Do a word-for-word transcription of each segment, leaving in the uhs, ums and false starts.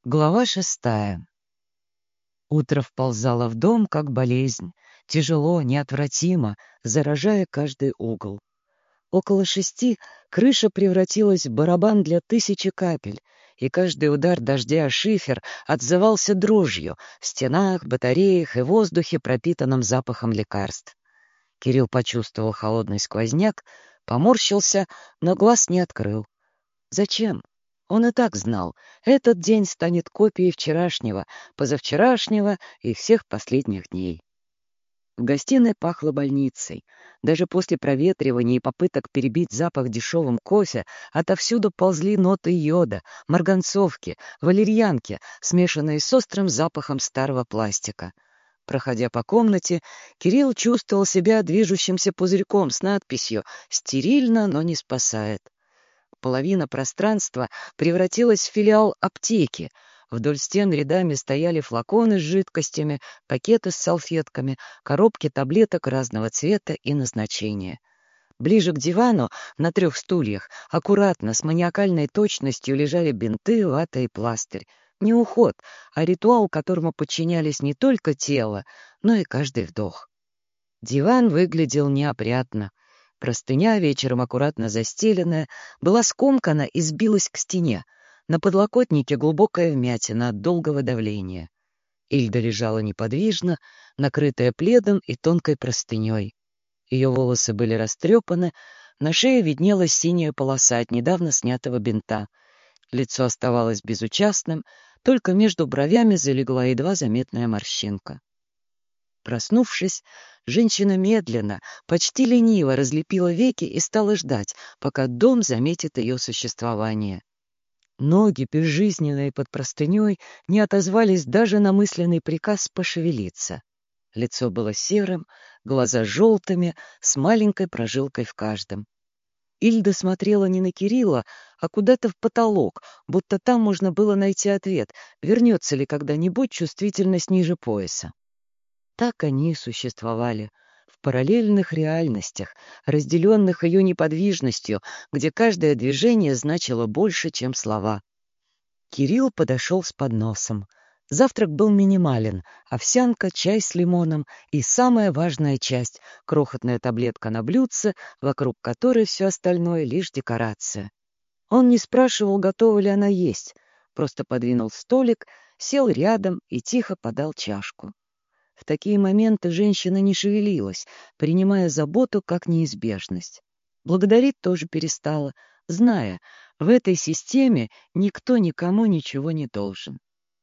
Глава шестая. Утро вползало в дом, как болезнь, тяжело, неотвратимо, заражая каждый угол. Около шести крыша превратилась в барабан для тысячи капель, и каждый удар дождя о шифер отзывался дрожью в стенах, батареях и воздухе, пропитанном запахом лекарств. Кирилл почувствовал холодный сквозняк, поморщился, но глаз не открыл. Зачем? Он и так знал, этот день станет копией вчерашнего, позавчерашнего и всех последних дней. В гостиной пахло больницей. Даже после проветривания и попыток перебить запах дешевым кофе отовсюду ползли ноты йода, марганцовки, валерьянки, смешанные с острым запахом старого пластика. Проходя по комнате, Кирилл чувствовал себя движущимся пузырьком с надписью «Стерильно, но не спасает». Половина пространства превратилась в филиал аптеки. Вдоль стен рядами стояли флаконы с жидкостями, пакеты с салфетками, коробки таблеток разного цвета и назначения. Ближе к дивану, на трех стульях, аккуратно, с маниакальной точностью лежали бинты, вата и пластырь. Не уход, а ритуал, которому подчинялись не только тело, но и каждый вдох. Диван выглядел неопрятно. Простыня, вечером аккуратно застеленная, была скомкана и сбилась к стене. На подлокотнике глубокая вмятина от долгого давления. Ильда лежала неподвижно, накрытая пледом и тонкой простыней. Ее волосы были растрепаны, на шее виднелась синяя полоса от недавно снятого бинта. Лицо оставалось безучастным, только между бровями залегла едва заметная морщинка. Проснувшись, женщина медленно, почти лениво разлепила веки и стала ждать, пока дом заметит ее существование. Ноги, безжизненные под простыней, не отозвались даже на мысленный приказ пошевелиться. Лицо было серым, глаза желтыми, с маленькой прожилкой в каждом. Ильда смотрела не на Кирилла, а куда-то в потолок, будто там можно было найти ответ, вернется ли когда-нибудь чувствительность ниже пояса. Так они и существовали, в параллельных реальностях, разделенных ее неподвижностью, где каждое движение значило больше, чем слова. Кирилл подошел с подносом. Завтрак был минимален: овсянка, чай с лимоном и самая важная часть — крохотная таблетка на блюдце, вокруг которой все остальное — лишь декорация. Он не спрашивал, готова ли она есть, просто подвинул столик, сел рядом и тихо подал чашку. В такие моменты женщина не шевелилась, принимая заботу как неизбежность. Благодарить тоже перестала, зная, в этой системе никто никому ничего не должен.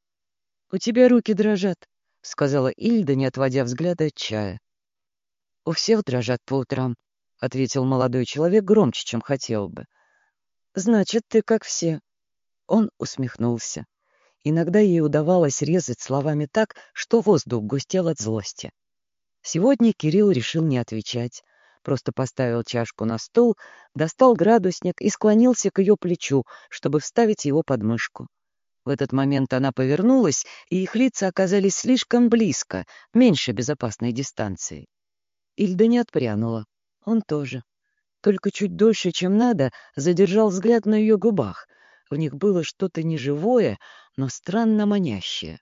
«У тебя руки дрожат», — сказала Ильда, не отводя взгляда от чая. «У всех дрожат по утрам», — ответил молодой человек громче, чем хотел бы. «Значит, ты как все». Он усмехнулся. Иногда ей удавалось резать словами так, что воздух густел от злости. Сегодня Кирилл решил не отвечать. Просто поставил чашку на стол, достал градусник и склонился к ее плечу, чтобы вставить его под мышку. В этот момент она повернулась, и их лица оказались слишком близко, меньше безопасной дистанции. Ильда не отпрянула. Он тоже. Только чуть дольше, чем надо, задержал взгляд на ее губах. В них было что-то неживое, но странно манящее.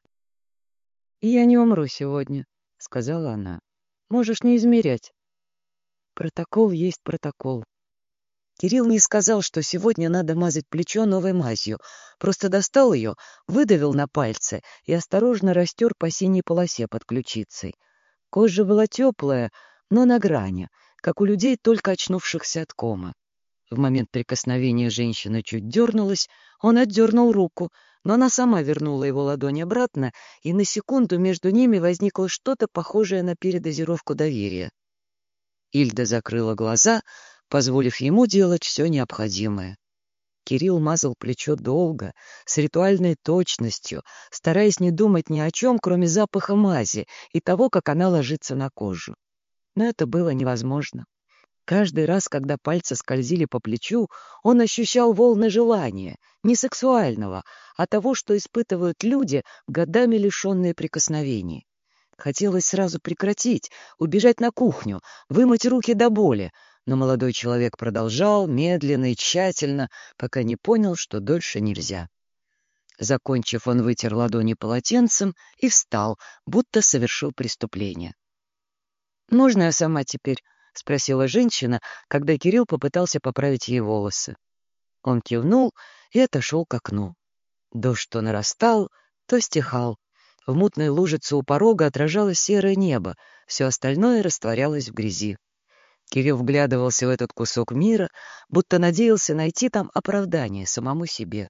«Я не умру сегодня», — сказала она. «Можешь не измерять». Протокол есть протокол. Кирилл не сказал, что сегодня надо мазать плечо новой мазью. Просто достал ее, выдавил на пальцы и осторожно растер по синей полосе под ключицей. Кожа была теплая, но на грани, как у людей, только очнувшихся от комы. В момент прикосновения женщина чуть дернулась, он отдернул руку, но она сама вернула его ладонь обратно, и на секунду между ними возникло что-то похожее на передозировку доверия. Ильда закрыла глаза, позволив ему делать все необходимое. Кирилл мазал плечо долго, с ритуальной точностью, стараясь не думать ни о чем, кроме запаха мази и того, как она ложится на кожу. Но это было невозможно. Каждый раз, когда пальцы скользили по плечу, он ощущал волны желания, не сексуального, а того, что испытывают люди, годами лишенные прикосновений. Хотелось сразу прекратить, убежать на кухню, вымыть руки до боли, но молодой человек продолжал медленно и тщательно, пока не понял, что дольше нельзя. Закончив, он вытер ладони полотенцем и встал, будто совершил преступление. «Можно я сама теперь?» — спросила женщина, когда Кирилл попытался поправить ей волосы. Он кивнул и отошел к окну. Дождь то нарастал, то стихал. В мутной лужице у порога отражалось серое небо, все остальное растворялось в грязи. Кирилл вглядывался в этот кусок мира, будто надеялся найти там оправдание самому себе.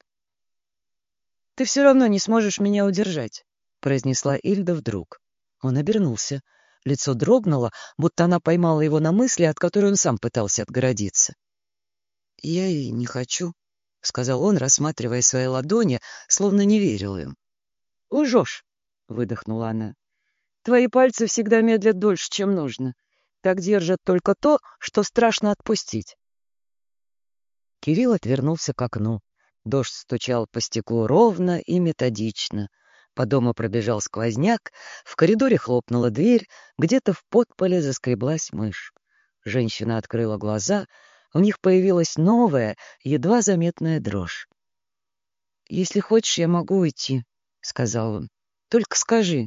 «Ты все равно не сможешь меня удержать», — произнесла Ильда вдруг. Он обернулся. Лицо дрогнуло, будто она поймала его на мысли, от которой он сам пытался отгородиться. «Я и не хочу», — сказал он, рассматривая свои ладони, словно не верил им. «Лжешь», — выдохнула она. «Твои пальцы всегда медлят дольше, чем нужно. Так держат только то, что страшно отпустить». Кирилл отвернулся к окну. Дождь стучал по стеклу ровно и методично. По дому пробежал сквозняк, в коридоре хлопнула дверь, где-то в подполе заскреблась мышь. Женщина открыла глаза, у них появилась новая, едва заметная дрожь. «Если хочешь, я могу уйти», — сказал он. «Только скажи».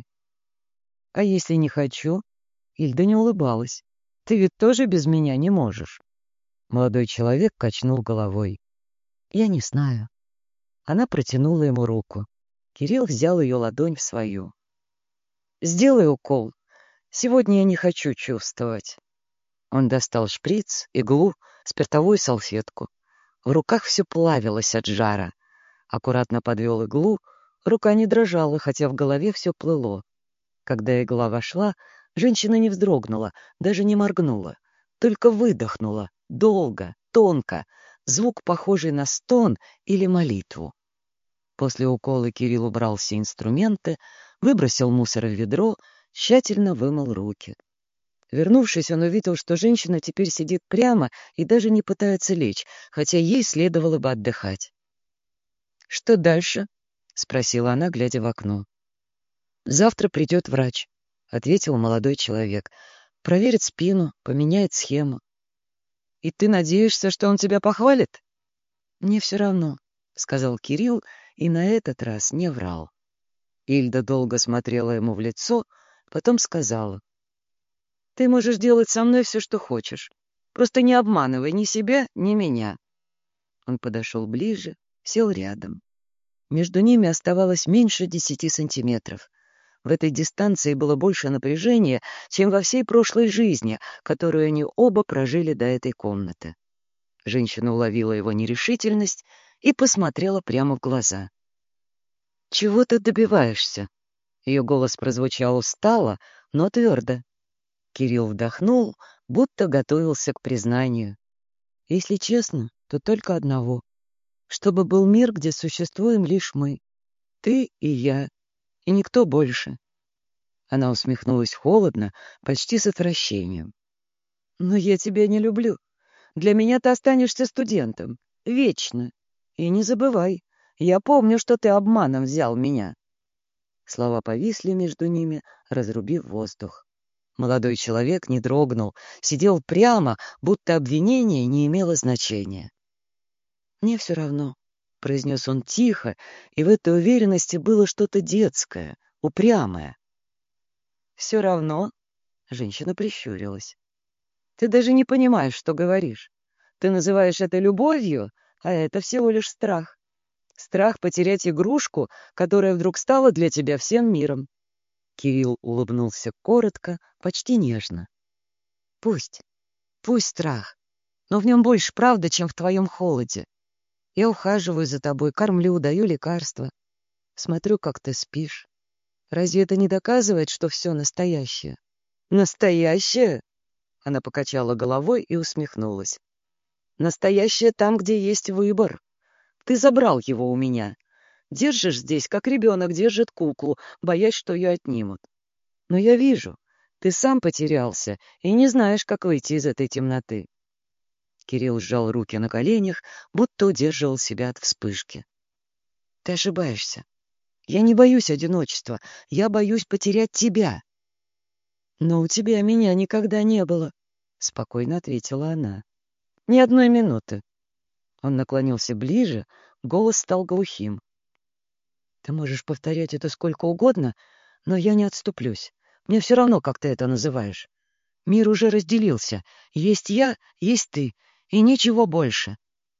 «А если не хочу?» Ильда не улыбалась. «Ты ведь тоже без меня не можешь». Молодой человек качнул головой. «Я не знаю». Она протянула ему руку. Кирилл взял ее ладонь в свою. «Сделай укол. Сегодня я не хочу чувствовать». Он достал шприц, иглу, спиртовую салфетку. В руках все плавилось от жара. Аккуратно подвел иглу, рука не дрожала, хотя в голове все плыло. Когда игла вошла, женщина не вздрогнула, даже не моргнула, только выдохнула, долго, тонко, звук, похожий на стон или молитву. После укола Кирилл убрал все инструменты, выбросил мусор в ведро, тщательно вымыл руки. Вернувшись, он увидел, что женщина теперь сидит прямо и даже не пытается лечь, хотя ей следовало бы отдыхать. «Что дальше?» — спросила она, глядя в окно. «Завтра придет врач», — ответил молодой человек. «Проверит спину, поменяет схему». «И ты надеешься, что он тебя похвалит?» «Мне все равно», — сказал Кирилл, и на этот раз не врал. Ильда долго смотрела ему в лицо, потом сказала: «Ты можешь делать со мной все, что хочешь. Просто не обманывай ни себя, ни меня». Он подошел ближе, сел рядом. Между ними оставалось меньше десяти сантиметров. В этой дистанции было больше напряжения, чем во всей прошлой жизни, которую они оба прожили до этой комнаты. Женщина уловила его нерешительность и посмотрела прямо в глаза. «Чего ты добиваешься?» Ее голос прозвучал устало, но твердо. Кирилл вдохнул, будто готовился к признанию. «Если честно, то только одного. Чтобы был мир, где существуем лишь мы. Ты и я, и никто больше». Она усмехнулась холодно, почти с отвращением. «Но я тебя не люблю. Для меня ты останешься студентом. Вечно. И не забывай, я помню, что ты обманом взял меня». Слова повисли между ними, разрубив воздух. Молодой человек не дрогнул, сидел прямо, будто обвинение не имело значения. «Мне все равно», — произнес он тихо, и в этой уверенности было что-то детское, упрямое. «Все равно?» — женщина прищурилась. «Ты даже не понимаешь, что говоришь. Ты называешь это любовью, а это всего лишь страх. Страх потерять игрушку, которая вдруг стала для тебя всем миром». Кирилл улыбнулся коротко, почти нежно. «Пусть, пусть страх, но в нем больше правды, чем в твоем холоде. Я ухаживаю за тобой, кормлю, даю лекарства. Смотрю, как ты спишь. Разве это не доказывает, что все настоящее?» «Настоящее?» Она покачала головой и усмехнулась. «Настоящее там, где есть выбор. Ты забрал его у меня. Держишь здесь, как ребенок держит куклу, боясь, что ее отнимут. Но я вижу, ты сам потерялся и не знаешь, как выйти из этой темноты». Кирилл сжал руки на коленях, будто удерживал себя от вспышки. «Ты ошибаешься. Я не боюсь одиночества, я боюсь потерять тебя». «Но у тебя меня никогда не было», — спокойно ответила она. «Ни одной минуты». Он наклонился ближе, голос стал глухим. Ты можешь повторять это сколько угодно, но я не отступлюсь. Мне все равно, как ты это называешь. Мир уже разделился. Есть я, есть ты, и ничего больше.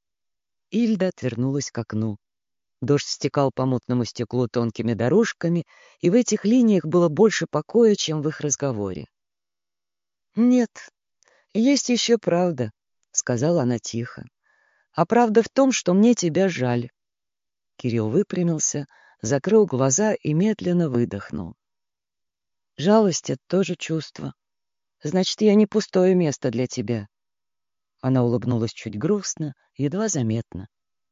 Ильда отвернулась к окну. Дождь стекал по мутному стеклу тонкими дорожками, и в этих линиях было больше покоя, чем в их разговоре. «Нет, есть еще правда», — сказала она тихо. «А правда в том, что мне тебя жаль». Кирилл выпрямился, закрыл глаза и медленно выдохнул. «Жалость — это тоже чувство. Значит, я не пустое место для тебя». Она улыбнулась чуть грустно, едва заметно.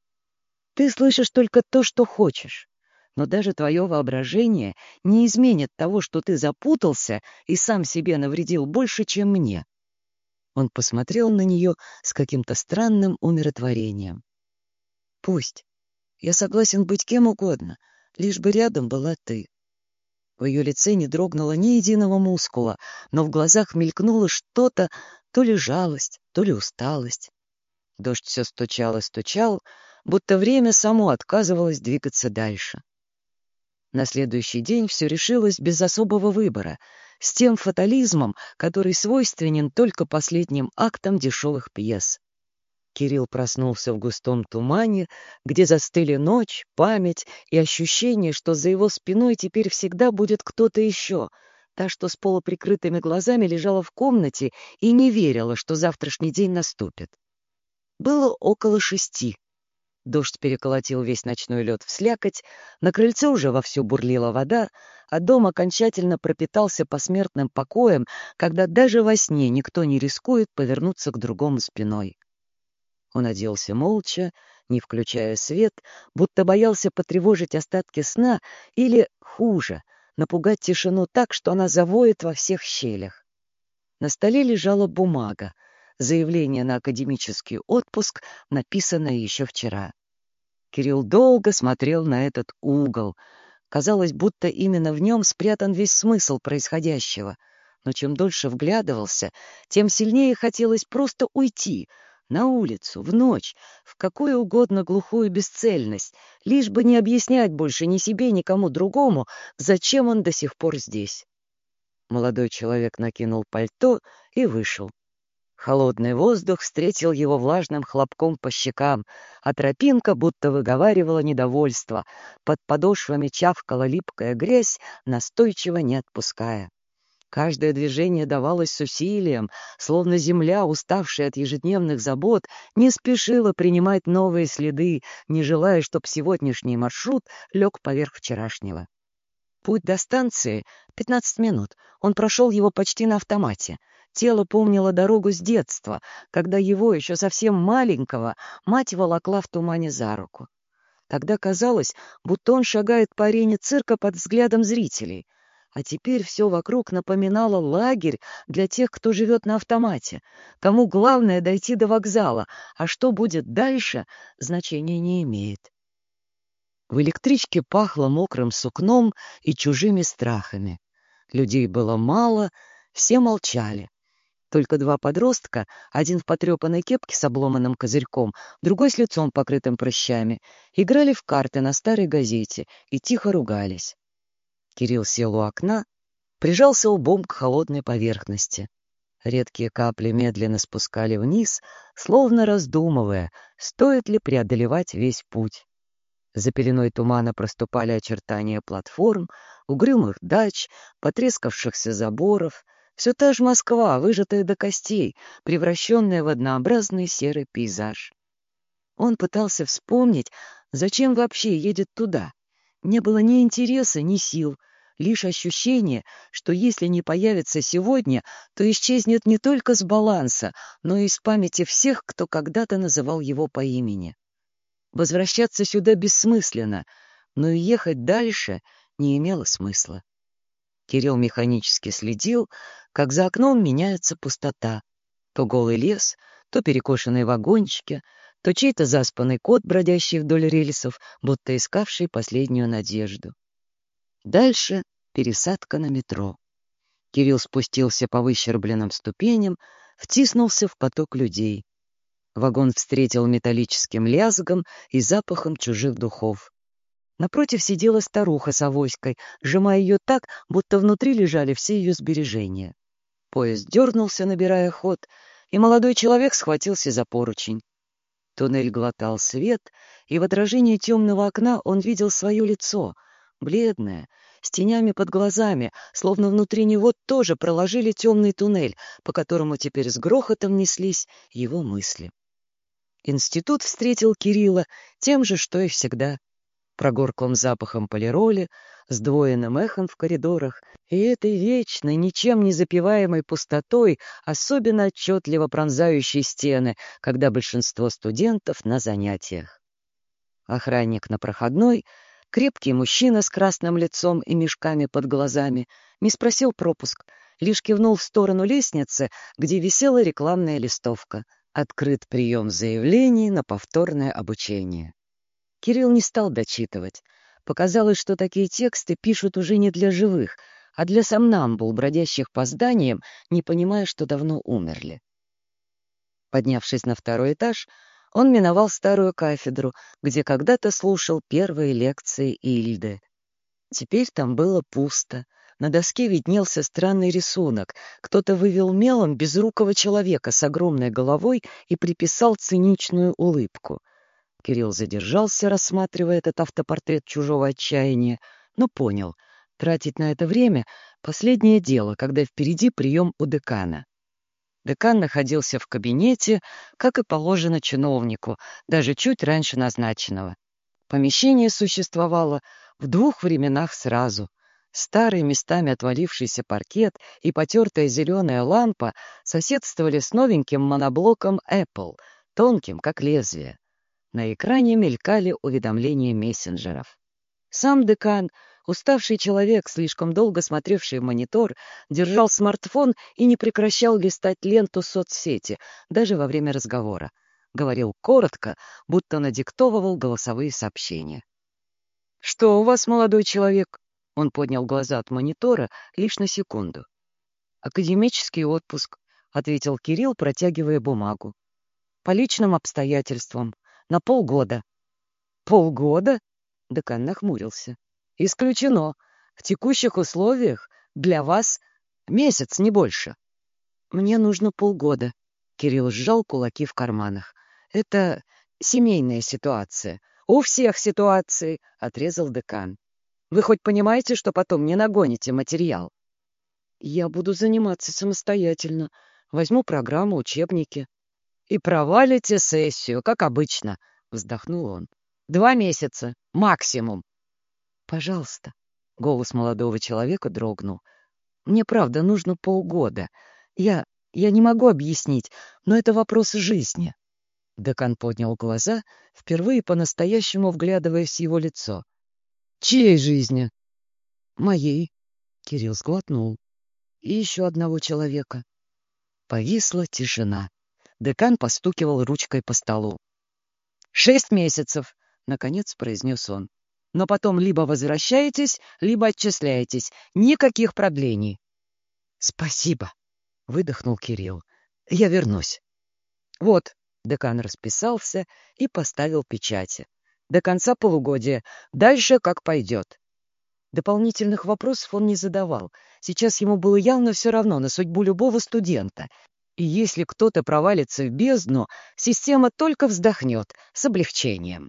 «Ты слышишь только то, что хочешь, но даже твое воображение не изменит того, что ты запутался и сам себе навредил больше, чем мне». Он посмотрел на нее с каким-то странным умиротворением. «Пусть. Я согласен быть кем угодно, лишь бы рядом была ты». В ее лице не дрогнуло ни единого мускула, но в глазах мелькнуло что-то, то ли жалость, то ли усталость. Дождь все стучал и стучал, будто время само отказывалось двигаться дальше. На следующий день все решилось без особого выбора, с тем фатализмом, который свойственен только последним актам дешевых пьес. Кирилл проснулся в густом тумане, где застыли ночь, память и ощущение, что за его спиной теперь всегда будет кто-то еще, та, что с полуприкрытыми глазами лежала в комнате и не верила, что завтрашний день наступит. Было около шести. Дождь переколотил весь ночной лед в слякоть, на крыльце уже вовсю бурлила вода, а дом окончательно пропитался посмертным покоем, когда даже во сне никто не рискует повернуться к другому спиной. Он оделся молча, не включая свет, будто боялся потревожить остатки сна или, хуже, напугать тишину так, что она завоет во всех щелях. На столе лежала бумага, заявление на академический отпуск, написанное еще вчера. Кирилл долго смотрел на этот угол. Казалось, будто именно в нем спрятан весь смысл происходящего. Но чем дольше вглядывался, тем сильнее хотелось просто уйти — на улицу, в ночь, в какую угодно глухую бесцельность, лишь бы не объяснять больше ни себе, ни кому другому, зачем он до сих пор здесь. Молодой человек накинул пальто и вышел. Холодный воздух встретил его влажным хлопком по щекам, а тропинка будто выговаривала недовольство. Под подошвами чавкала липкая грязь, настойчиво не отпуская. Каждое движение давалось с усилием, словно земля, уставшая от ежедневных забот, не спешила принимать новые следы, не желая, чтобы сегодняшний маршрут лег поверх вчерашнего. Путь до станции — пятнадцать минут. Он прошел его почти на автомате. Тело помнило дорогу с детства, когда его, еще совсем маленького, мать волокла в тумане за руку. Тогда казалось, будто он шагает по арене цирка под взглядом зрителей. А теперь все вокруг напоминало лагерь для тех, кто живет на автомате, кому главное дойти до вокзала, а что будет дальше, значения не имеет. В электричке пахло мокрым сукном и чужими страхами. Людей было мало, все молчали. Только два подростка, один в потрепанной кепке с обломанным козырьком, другой с лицом покрытым прыщами, играли в карты на старой газете и тихо ругались. Кирилл сел у окна, прижался лбом к холодной поверхности. Редкие капли медленно спускали вниз, словно раздумывая, стоит ли преодолевать весь путь. За пеленой тумана проступали очертания платформ, угрюмых дач, потрескавшихся заборов. Все та же Москва, выжатая до костей, превращенная в однообразный серый пейзаж. Он пытался вспомнить, зачем вообще едет туда. Не было ни интереса, ни сил, лишь ощущение, что если не появится сегодня, то исчезнет не только с баланса, но и из памяти всех, кто когда-то называл его по имени. Возвращаться сюда бессмысленно, но и ехать дальше не имело смысла. Кирилл механически следил, как за окном меняется пустота. То голый лес, то перекошенные вагончики, то чей-то заспанный кот, бродящий вдоль рельсов, будто искавший последнюю надежду. Дальше пересадка на метро. Кирилл спустился по выщербленным ступеням, втиснулся в поток людей. Вагон встретил металлическим лязгом и запахом чужих духов. Напротив сидела старуха с авоськой, сжимая ее так, будто внутри лежали все ее сбережения. Поезд дернулся, набирая ход, и молодой человек схватился за поручень. Туннель глотал свет, и в отражении темного окна он видел свое лицо, бледное, с тенями под глазами, словно внутри него тоже проложили темный туннель, по которому теперь с грохотом неслись его мысли. Институт встретил Кирилла тем же, что и всегда. Прогорклым запахом полироли, сдвоенным эхом в коридорах и этой вечной, ничем не запиваемой пустотой, особенно отчетливо пронзающей стены, когда большинство студентов на занятиях. Охранник на проходной, крепкий мужчина с красным лицом и мешками под глазами, не спросил пропуск, лишь кивнул в сторону лестницы, где висела рекламная листовка: «Открыт прием заявлений на повторное обучение». Кирилл не стал дочитывать. Показалось, что такие тексты пишут уже не для живых, а для сомнамбул, бродящих по зданиям, не понимая, что давно умерли. Поднявшись на второй этаж, он миновал старую кафедру, где когда-то слушал первые лекции Ильды. Теперь там было пусто. На доске виднелся странный рисунок. Кто-то вывел мелом безрукого человека с огромной головой и приписал циничную улыбку. Кирилл задержался, рассматривая этот автопортрет чужого отчаяния, но понял, тратить на это время — последнее дело, когда впереди прием у декана. Декан находился в кабинете, как и положено чиновнику, даже чуть раньше назначенного. Помещение существовало в двух временах сразу. Старый, местами отвалившийся паркет и потертая зеленая лампа соседствовали с новеньким моноблоком Apple, тонким, как лезвие. На экране мелькали уведомления мессенджеров. Сам декан, уставший человек, слишком долго смотревший в монитор, держал смартфон и не прекращал листать ленту соцсети, даже во время разговора. Говорил коротко, будто надиктовывал голосовые сообщения. «Что у вас, молодой человек?» Он поднял глаза от монитора лишь на секунду. «Академический отпуск», — ответил Кирилл, протягивая бумагу. «По личным обстоятельствам. На полгода». «Полгода?» — декан нахмурился. «Исключено. В текущих условиях для вас месяц, не больше». «Мне нужно полгода». Кирилл сжал кулаки в карманах. «Это семейная ситуация». «У всех ситуаций», — отрезал декан. «Вы хоть понимаете, что потом не нагоните материал?» «Я буду заниматься самостоятельно. Возьму программу, учебники». «И провалите сессию, как обычно», — вздохнул он. «Два месяца, максимум». «Пожалуйста», — голос молодого человека дрогнул. «Мне, правда, нужно полгода. Я... я не могу объяснить, но это вопрос жизни». Декан поднял глаза, впервые по-настоящему вглядываясь в его лицо. «Чьей жизни?» «Моей», — Кирилл сглотнул. «И еще одного человека». Повисла тишина. Декан постукивал ручкой по столу. «Шесть месяцев», — наконец произнес он. «Но потом либо возвращаетесь, либо отчисляетесь. Никаких продлений». «Спасибо», — выдохнул Кирилл. «Я вернусь». «Вот», — декан расписался и поставил печати. «До конца полугодия. Дальше как пойдет». Дополнительных вопросов он не задавал. Сейчас ему было явно все равно на судьбу любого студента. И если кто-то провалится в бездну, система только вздохнет с облегчением.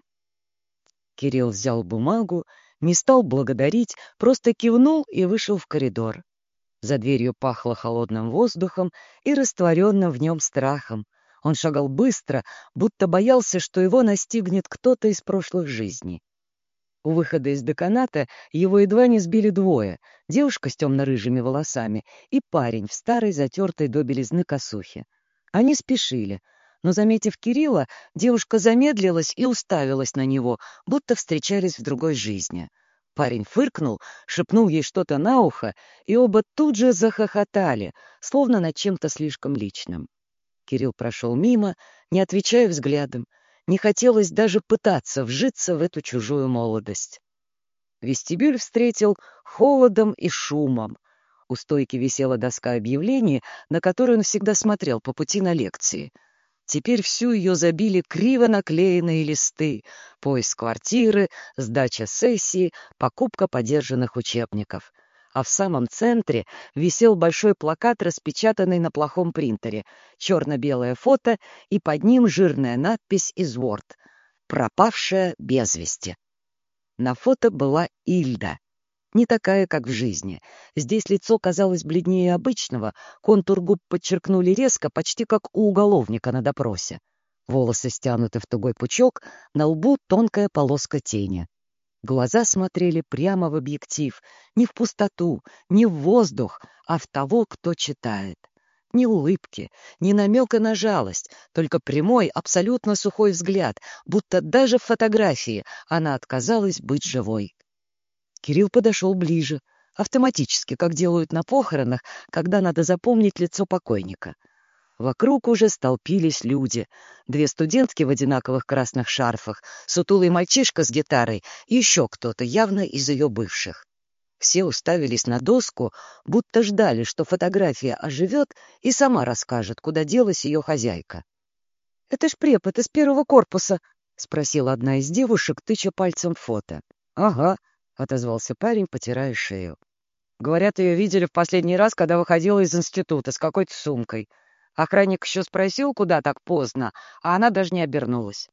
Кирилл взял бумагу, не стал благодарить, просто кивнул и вышел в коридор. За дверью пахло холодным воздухом и растворенным в нем страхом. Он шагал быстро, будто боялся, что его настигнет кто-то из прошлых жизней. У выхода из деканата его едва не сбили двое — девушка с темно-рыжими волосами и парень в старой, затертой до белизны косухе. Они спешили, но, заметив Кирилла, девушка замедлилась и уставилась на него, будто встречались в другой жизни. Парень фыркнул, шепнул ей что-то на ухо, и оба тут же захохотали, словно над чем-то слишком личным. Кирилл прошел мимо, не отвечая взглядом. Не хотелось даже пытаться вжиться в эту чужую молодость. Вестибюль встретил холодом и шумом. У стойки висела доска объявлений, на которую он всегда смотрел по пути на лекции. Теперь всю ее забили криво наклеенные листы: поиск квартиры, сдача сессии, покупка подержанных учебников. А в самом центре висел большой плакат, распечатанный на плохом принтере, черно-белое фото и под ним жирная надпись из Word: «Пропавшая без вести». На фото была Ильда. Не такая, как в жизни. Здесь лицо казалось бледнее обычного, контур губ подчеркнули резко, почти как у уголовника на допросе. Волосы стянуты в тугой пучок, на лбу тонкая полоска тени. Глаза смотрели прямо в объектив, не в пустоту, не в воздух, а в того, кто читает. Ни улыбки, ни намека на жалость, только прямой, абсолютно сухой взгляд, будто даже в фотографии она отказалась быть живой. Кирилл подошел ближе, автоматически, как делают на похоронах, когда надо запомнить лицо покойника. Вокруг уже столпились люди. Две студентки в одинаковых красных шарфах, сутулый мальчишка с гитарой, еще кто-то, явно из ее бывших. Все уставились на доску, будто ждали, что фотография оживет и сама расскажет, куда делась ее хозяйка. — Это ж препод из первого корпуса, — спросила одна из девушек, тыча пальцем в фото. — Ага, — отозвался парень, потирая шею. Говорят, ее видели в последний раз, когда выходила из института с какой-то сумкой. Охранник еще спросил, куда так поздно, а она даже не обернулась.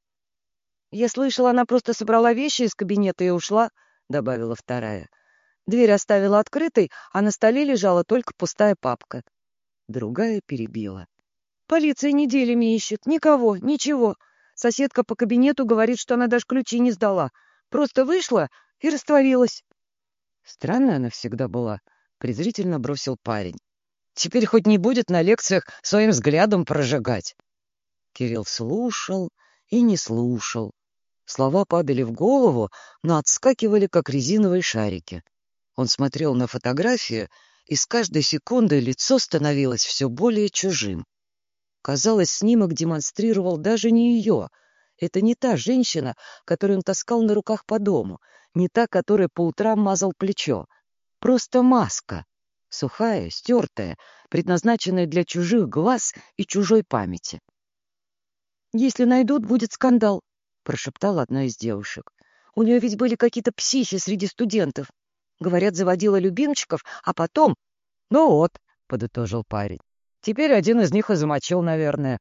— Я слышала, она просто собрала вещи из кабинета и ушла, — добавила вторая. Дверь оставила открытой, а на столе лежала только пустая папка. Другая перебила. — Полиция неделями ищет. Никого, ничего. Соседка по кабинету говорит, что она даже ключи не сдала. Просто вышла и растворилась. Странная она всегда была, — презрительно бросил парень. Теперь хоть не будет на лекциях своим взглядом прожигать. Кирилл слушал и не слушал. Слова падали в голову, но отскакивали, как резиновые шарики. Он смотрел на фотографию, и с каждой секундой лицо становилось все более чужим. Казалось, снимок демонстрировал даже не ее. Это не та женщина, которую он таскал на руках по дому, не та, которая по утрам мазал плечо. Просто маска, сухая, стертая, предназначенная для чужих глаз и чужой памяти. «Если найдут, будет скандал», — прошептала одна из девушек. «У нее ведь были какие-то психи среди студентов. Говорят, заводила любимчиков, а потом...» «Ну вот», — подытожил парень, — «теперь один из них и замочил, наверное».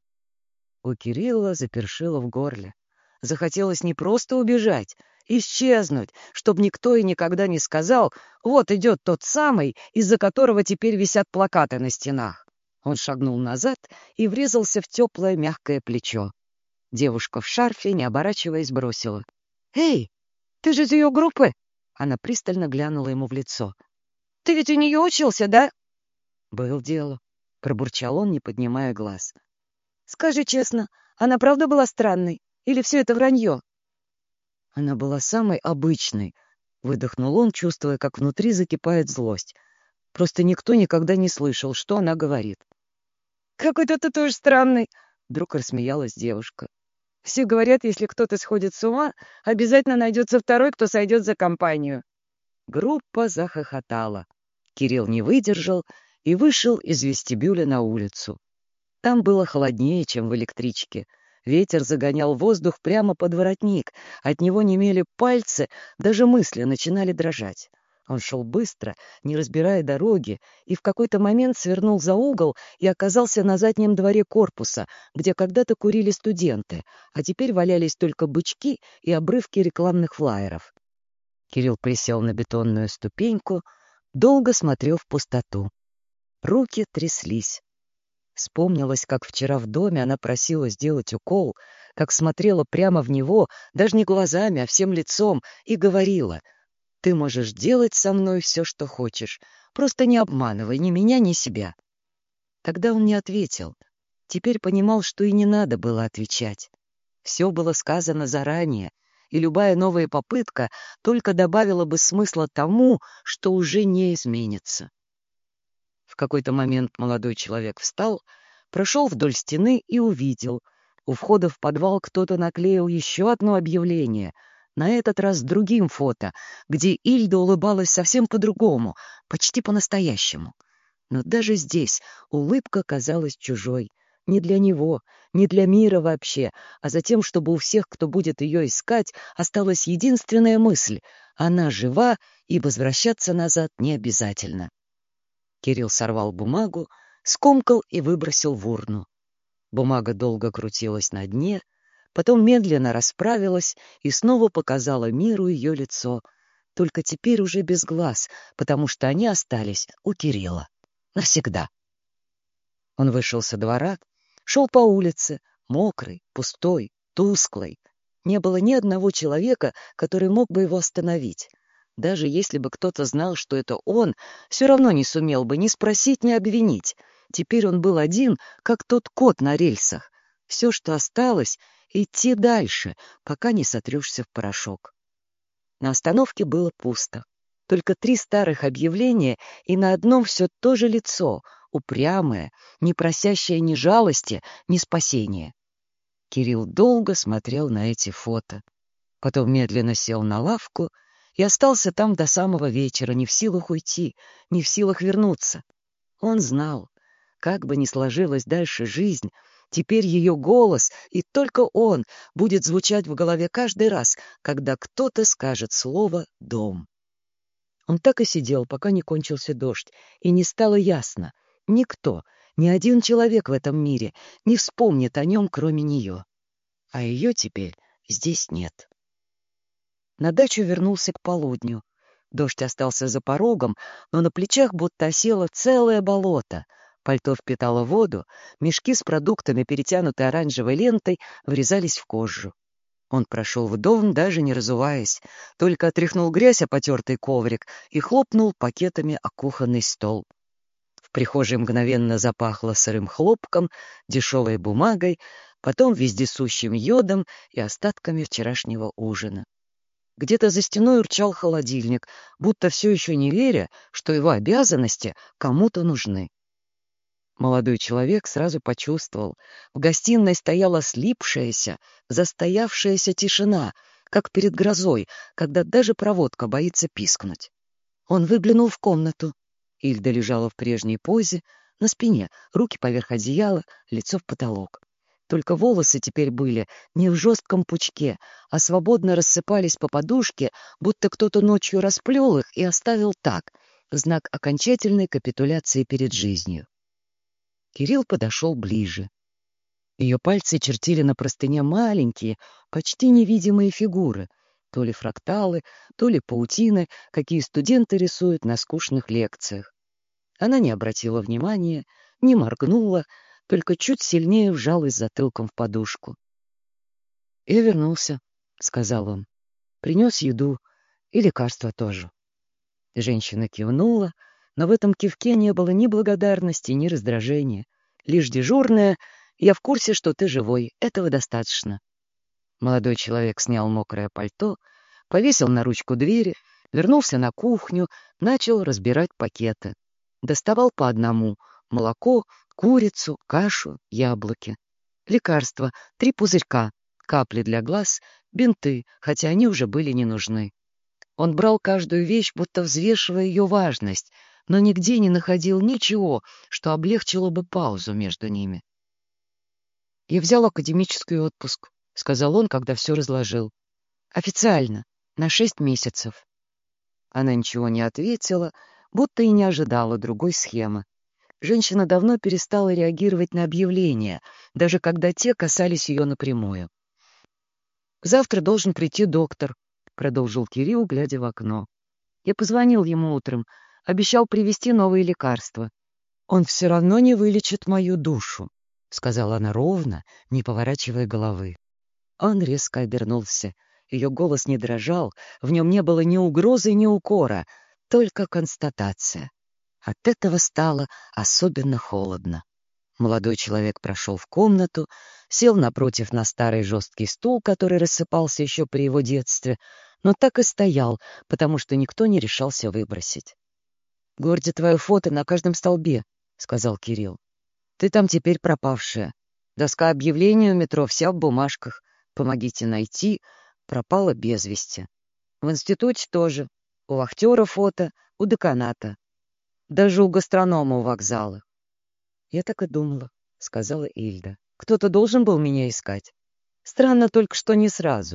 У Кирилла запершило в горле. Захотелось не просто убежать, исчезнуть, чтобы никто и никогда не сказал: «Вот идет тот самый, из-за которого теперь висят плакаты на стенах». Он шагнул назад и врезался в теплое мягкое плечо. Девушка в шарфе, не оборачиваясь, бросила: «Эй, ты же из ее группы?» Она пристально глянула ему в лицо. «Ты ведь у нее учился, да?» «Был дело», — пробурчал он, не поднимая глаз. «Скажи честно, она правда была странной? Или все это вранье?» «Она была самой обычной», — выдохнул он, чувствуя, как внутри закипает злость. «Просто никто никогда не слышал, что она говорит». «Какой-то ты тоже странный», — вдруг рассмеялась девушка. «Все говорят, если кто-то сходит с ума, обязательно найдется второй, кто сойдет за компанию». Группа захохотала. Кирилл не выдержал и вышел из вестибюля на улицу. Там было холоднее, чем в электричке. Ветер загонял воздух прямо под воротник, от него немели пальцы, даже мысли начинали дрожать. Он шел быстро, не разбирая дороги, и в какой-то момент свернул за угол и оказался на заднем дворе корпуса, где когда-то курили студенты, а теперь валялись только бычки и обрывки рекламных флаеров. Кирилл присел на бетонную ступеньку, долго смотрел в пустоту. Руки тряслись. Вспомнилось, как вчера в доме она просила сделать укол, как смотрела прямо в него, даже не глазами, а всем лицом, и говорила: «Ты можешь делать со мной все, что хочешь, просто не обманывай ни меня, ни себя». Тогда он не ответил. Теперь понимал, что и не надо было отвечать. Все было сказано заранее, и любая новая попытка только добавила бы смысла тому, что уже не изменится. В какой-то момент молодой человек встал, прошел вдоль стены и увидел. У входа в подвал кто-то наклеил еще одно объявление, на этот раз с другим фото, где Ильда улыбалась совсем по-другому, почти по-настоящему. Но даже здесь улыбка казалась чужой, Не для него, не для мира вообще, а за тем, чтобы у всех, кто будет ее искать, осталась единственная мысль — она жива, и возвращаться назад не обязательно. Кирилл сорвал бумагу, скомкал и выбросил в урну. Бумага долго крутилась на дне, потом медленно расправилась и снова показала миру ее лицо, только теперь уже без глаз, потому что они остались у Кирилла. Навсегда. Он вышел со двора, шел по улице, мокрый, пустой, тусклый. Не было ни одного человека, который мог бы его остановить. Даже если бы кто-то знал, что это он, все равно не сумел бы ни спросить, ни обвинить. Теперь он был один, как тот кот на рельсах. Все, что осталось — идти дальше, пока не сотрешься в порошок. На остановке было пусто. Только три старых объявления, и на одном все то же лицо, упрямое, не просящее ни жалости, ни спасения. Кирилл долго смотрел на эти фото. Потом медленно сел на лавку и остался там до самого вечера, не в силах уйти, не в силах вернуться. Он знал, как бы ни сложилась дальше жизнь, теперь ее голос, и только он, будет звучать в голове каждый раз, когда кто-то скажет слово «дом». Он так и сидел, пока не кончился дождь, и не стало ясно. Никто, ни один человек в этом мире не вспомнит о нем, кроме нее. А ее теперь здесь нет. На дачу вернулся к полудню. Дождь остался за порогом, но на плечах будто осело целое болото. Пальто впитало воду, мешки с продуктами, перетянутые оранжевой лентой, врезались в кожу. Он прошел в дом, даже не разуваясь, только отряхнул грязь о потертый коврик и хлопнул пакетами о кухонный стол. В прихожей мгновенно запахло сырым хлопком, дешевой бумагой, потом вездесущим йодом и остатками вчерашнего ужина. Где-то за стеной урчал холодильник, будто все еще не веря, что его обязанности кому-то нужны. Молодой человек сразу почувствовал, в гостиной стояла слипшаяся, застоявшаяся тишина, как перед грозой, когда даже проводка боится пискнуть. Он выглянул в комнату. Ильда лежала в прежней позе, на спине, руки поверх одеяла, лицо в потолок. Только волосы теперь были не в жестком пучке, а свободно рассыпались по подушке, будто кто-то ночью расплел их и оставил так, в знак окончательной капитуляции перед жизнью. Кирилл подошел ближе. Ее пальцы чертили на простыне маленькие, почти невидимые фигуры, то ли фракталы, то ли паутины, какие студенты рисуют на скучных лекциях. Она не обратила внимания, не моргнула, только чуть сильнее вжалась затылком в подушку. «Я вернулся», — сказал он. «Принес еду и лекарства тоже». Женщина кивнула, но в этом кивке не было ни благодарности, ни раздражения. Лишь дежурная: «Я в курсе, что ты живой. Этого достаточно». Молодой человек снял мокрое пальто, повесил на ручку двери, вернулся на кухню, начал разбирать пакеты. Доставал по одному — молоко, курицу, кашу, яблоки. Лекарства, три пузырька, капли для глаз, бинты, хотя они уже были не нужны. Он брал каждую вещь, будто взвешивая ее важность, но нигде не находил ничего, что облегчило бы паузу между ними. «Я взял академический отпуск», — сказал он, когда все разложил. «Официально, на шесть месяцев». Она ничего не ответила, будто и не ожидала другой схемы. Женщина давно перестала реагировать на объявления, даже когда те касались ее напрямую. «Завтра должен прийти доктор», — продолжил Кирилл, глядя в окно. «Я позвонил ему утром, обещал привезти новые лекарства. Он все равно не вылечит мою душу», — сказала она ровно, не поворачивая головы. Он резко обернулся. Ее голос не дрожал, в нем не было ни угрозы, ни укора, только констатация. От этого стало особенно холодно. Молодой человек прошел в комнату, сел напротив на старый жесткий стул, который рассыпался еще при его детстве, но так и стоял, потому что никто не решался выбросить. «В городе твое фото на каждом столбе», — сказал Кирилл. «Ты там теперь пропавшая. Доска объявлений у метро вся в бумажках. Помогите найти. Пропала без вести. В институте тоже. У вахтера фото, у деканата. Даже у гастронома у вокзала». «Я так и думала», сказала Ильда. «Кто-то должен был меня искать. Странно только, что не сразу».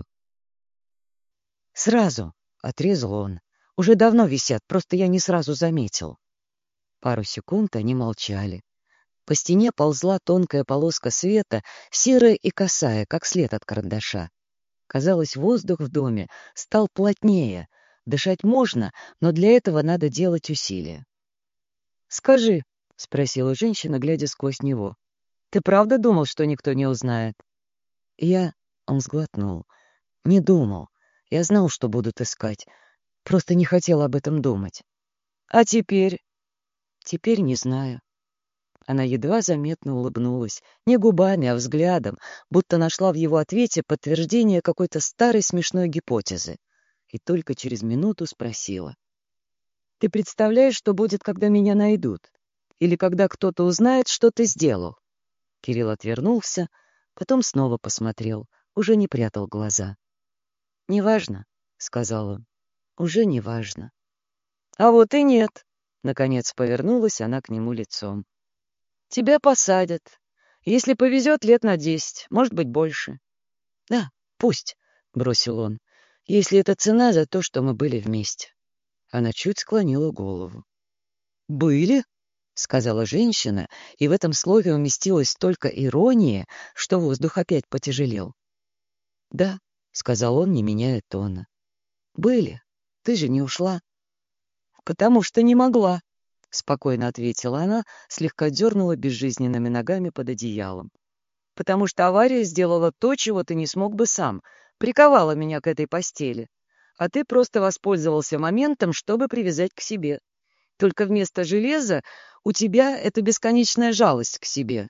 «Сразу», — отрезал он. «Уже давно висят, просто я не сразу заметил». Пару секунд они молчали. По стене ползла тонкая полоска света, серая и косая, как след от карандаша. Казалось, воздух в доме стал плотнее. Дышать можно, но для этого надо делать усилия. «Скажи», — спросила женщина, глядя сквозь него, — «ты правда думал, что никто не узнает?» «Я...» — он сглотнул. «Не думал. Я знал, что будут искать. Просто не хотел об этом думать. А теперь...» «Теперь не знаю». Она едва заметно улыбнулась, не губами, а взглядом, будто нашла в его ответе подтверждение какой-то старой смешной гипотезы. И только через минуту спросила. «Ты представляешь, что будет, когда меня найдут? Или когда кто-то узнает, что ты сделал?» Кирилл отвернулся, потом снова посмотрел, уже не прятал глаза. «Неважно», — сказал он, — «уже неважно». «А вот и нет», — наконец повернулась она к нему лицом. «Тебя посадят. Если повезет, лет на десять, может быть, больше». «Да, пусть», — бросил он, — «если это цена за то, что мы были вместе». Она чуть склонила голову. «Были?» — сказала женщина, и в этом слове уместилась столько иронии, что воздух опять потяжелел. «Да», — сказал он, не меняя тона. «Были. Ты же не ушла». «Потому что не могла», — спокойно ответила она, слегка дернула безжизненными ногами под одеялом. «Потому что авария сделала то, чего ты не смог бы сам, приковала меня к этой постели, а ты просто воспользовался моментом, чтобы привязать к себе. Только вместо железа у тебя это бесконечная жалость к себе».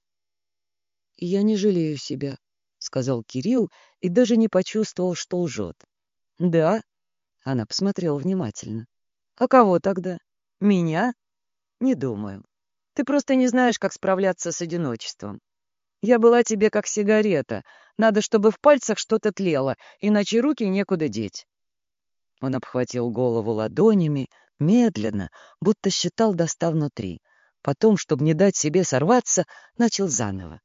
«Я не жалею себя», — сказал Кирилл и даже не почувствовал, что лжет. «Да?» — она посмотрела внимательно. «А кого тогда? Меня? Не думаю. Ты просто не знаешь, как справляться с одиночеством. Я была тебе как сигарета. Надо, чтобы в пальцах что-то тлело, иначе руки некуда деть». Он обхватил голову ладонями, медленно, будто считал до ста внутри. Потом, чтобы не дать себе сорваться, начал заново.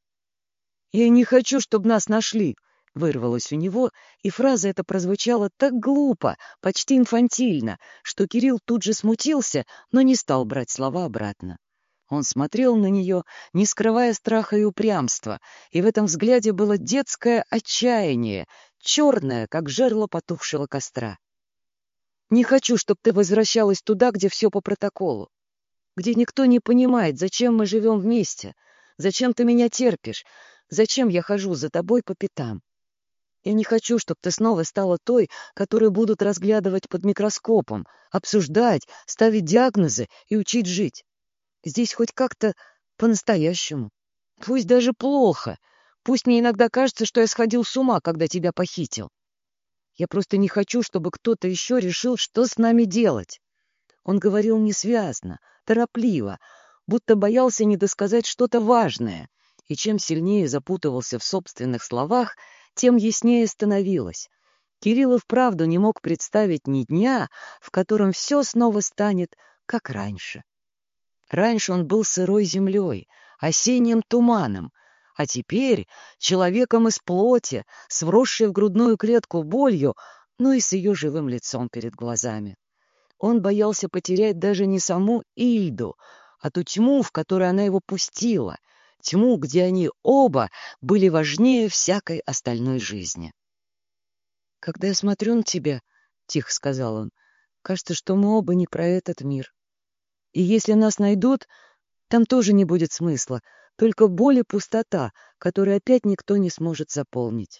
«Я не хочу, чтобы нас нашли», — вырвалось у него, и фраза эта прозвучала так глупо, почти инфантильно, что Кирилл тут же смутился, но не стал брать слова обратно. Он смотрел на нее, не скрывая страха и упрямства, и в этом взгляде было детское отчаяние, черное, как жерло потухшего костра. «Не хочу, чтобы ты возвращалась туда, где все по протоколу, где никто не понимает, зачем мы живем вместе, зачем ты меня терпишь, зачем я хожу за тобой по пятам. Я не хочу, чтобы ты снова стала той, которую будут разглядывать под микроскопом, обсуждать, ставить диагнозы и учить жить. Здесь хоть как-то по-настоящему. Пусть даже плохо. Пусть мне иногда кажется, что я сходил с ума, когда тебя похитил. Я просто не хочу, чтобы кто-то еще решил, что с нами делать». Он говорил несвязно, торопливо, будто боялся недосказать что-то важное, и чем сильнее запутывался в собственных словах, тем яснее становилось. Кирилл и вправду не мог представить ни дня, в котором все снова станет, как раньше. Раньше он был сырой землей, осенним туманом, а теперь человеком из плоти, с вросшей в грудную клетку болью, но и с ее живым лицом перед глазами. Он боялся потерять даже не саму Ильду, а ту тьму, в которую она его пустила, тьму, где они оба были важнее всякой остальной жизни. «Когда я смотрю на тебя, — тихо сказал он, — кажется, что мы оба не про этот мир. И если нас найдут, там тоже не будет смысла, только боль и пустота, которую опять никто не сможет заполнить».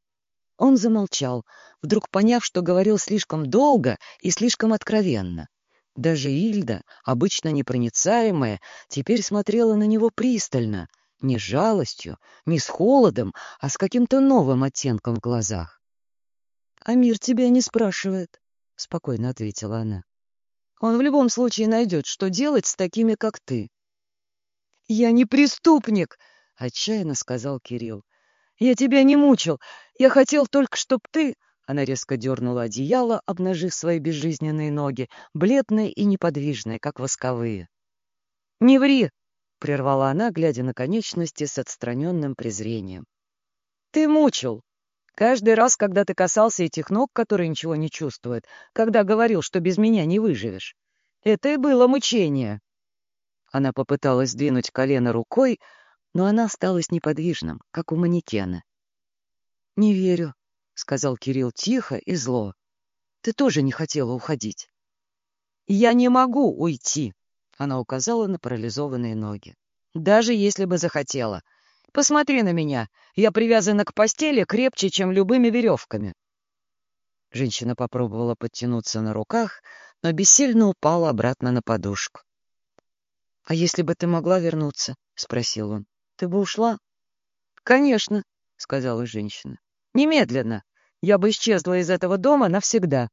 Он замолчал, вдруг поняв, что говорил слишком долго и слишком откровенно. Даже Ильда, обычно непроницаемая, теперь смотрела на него пристально, не с жалостью, не с холодом, а с каким-то новым оттенком в глазах. «А мир тебя не спрашивает», — спокойно ответила она. «Он в любом случае найдет, что делать с такими, как ты». «Я не преступник», — отчаянно сказал Кирилл. «Я тебя не мучил. Я хотел только, чтоб ты...» Она резко дернула одеяло, обнажив свои безжизненные ноги, бледные и неподвижные, как восковые. «Не ври!» — прервала она, глядя на конечности с отстраненным презрением. «Ты мучил. Каждый раз, когда ты касался этих ног, которые ничего не чувствуют, когда говорил, что без меня не выживешь. Это и было мучение». Она попыталась сдвинуть колено рукой, но она осталась неподвижным, как у манекена. «Не верю», — сказал Кирилл тихо и зло. «Ты тоже не хотела уходить». «Я не могу уйти», — она указала на парализованные ноги. «Даже если бы захотела. Посмотри на меня. Я привязана к постели крепче, чем любыми веревками». Женщина попробовала подтянуться на руках, но бессильно упала обратно на подушку. «А если бы ты могла вернуться?» — спросил он. «Ты бы ушла?» «Конечно», — сказала женщина. «Немедленно. Я бы исчезла из этого дома навсегда».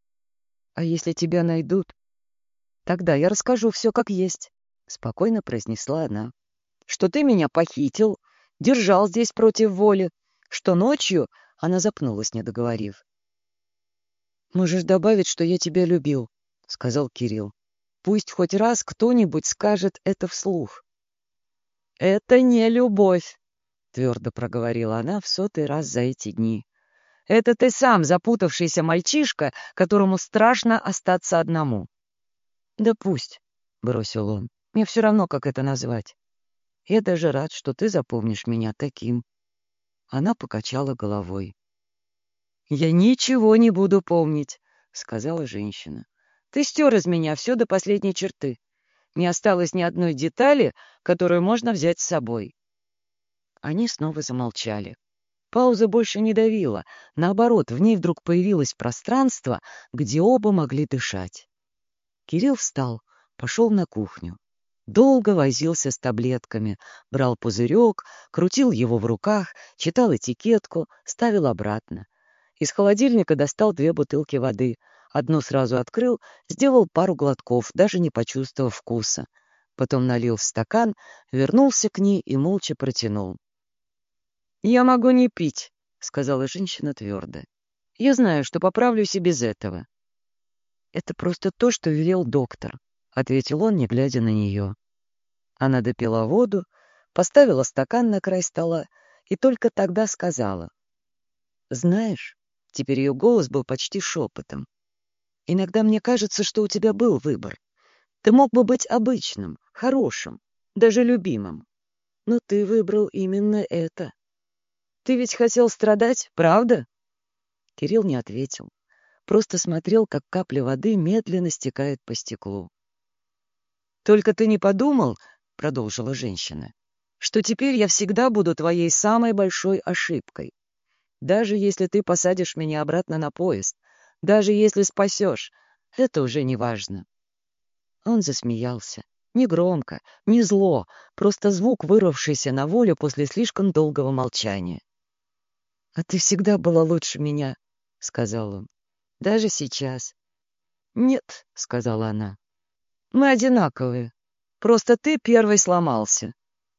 «А если тебя найдут?» «Тогда я расскажу все как есть», — спокойно произнесла она. «Что ты меня похитил, держал здесь против воли, что ночью...» — она запнулась, не договорив. «Можешь добавить, что я тебя любил», — сказал Кирилл. «Пусть хоть раз кто-нибудь скажет это вслух». «Это не любовь», — твердо проговорила она в сотый раз за эти дни. «Это ты сам запутавшийся мальчишка, которому страшно остаться одному». «Да пусть», — бросил он, — «мне все равно, как это назвать. Я даже рад, что ты запомнишь меня таким». Она покачала головой. «Я ничего не буду помнить», — сказала женщина. «Ты стер из меня все до последней черты. Не осталось ни одной детали, которую можно взять с собой». Они снова замолчали. Пауза больше не давила. Наоборот, в ней вдруг появилось пространство, где оба могли дышать. Кирилл встал, пошел на кухню. Долго возился с таблетками, брал пузырек, крутил его в руках, читал этикетку, ставил обратно. Из холодильника достал две бутылки воды. Одну сразу открыл, сделал пару глотков, даже не почувствовав вкуса. Потом налил в стакан, вернулся к ней и молча протянул. «Я могу не пить», — сказала женщина твердо. «Я знаю, что поправлюсь и без этого». «Это просто то, что велел доктор», — ответил он, не глядя на нее. Она допила воду, поставила стакан на край стола и только тогда сказала. «Знаешь», — теперь ее голос был почти шепотом, «иногда мне кажется, что у тебя был выбор. Ты мог бы быть обычным, хорошим, даже любимым. Но ты выбрал именно это. Ты ведь хотел страдать, правда?» Кирилл не ответил. Просто смотрел, как капля воды медленно стекает по стеклу. «Только ты не подумал, — продолжила женщина, — что теперь я всегда буду твоей самой большой ошибкой. Даже если ты посадишь меня обратно на поезд, даже если спасешь, это уже не важно». Он засмеялся. Не громко, не зло, просто звук, вырвавшийся на волю после слишком долгого молчания. «А ты всегда была лучше меня», — сказал он. «Даже сейчас». «Нет», — сказала она. «Мы одинаковые. Просто ты первый сломался».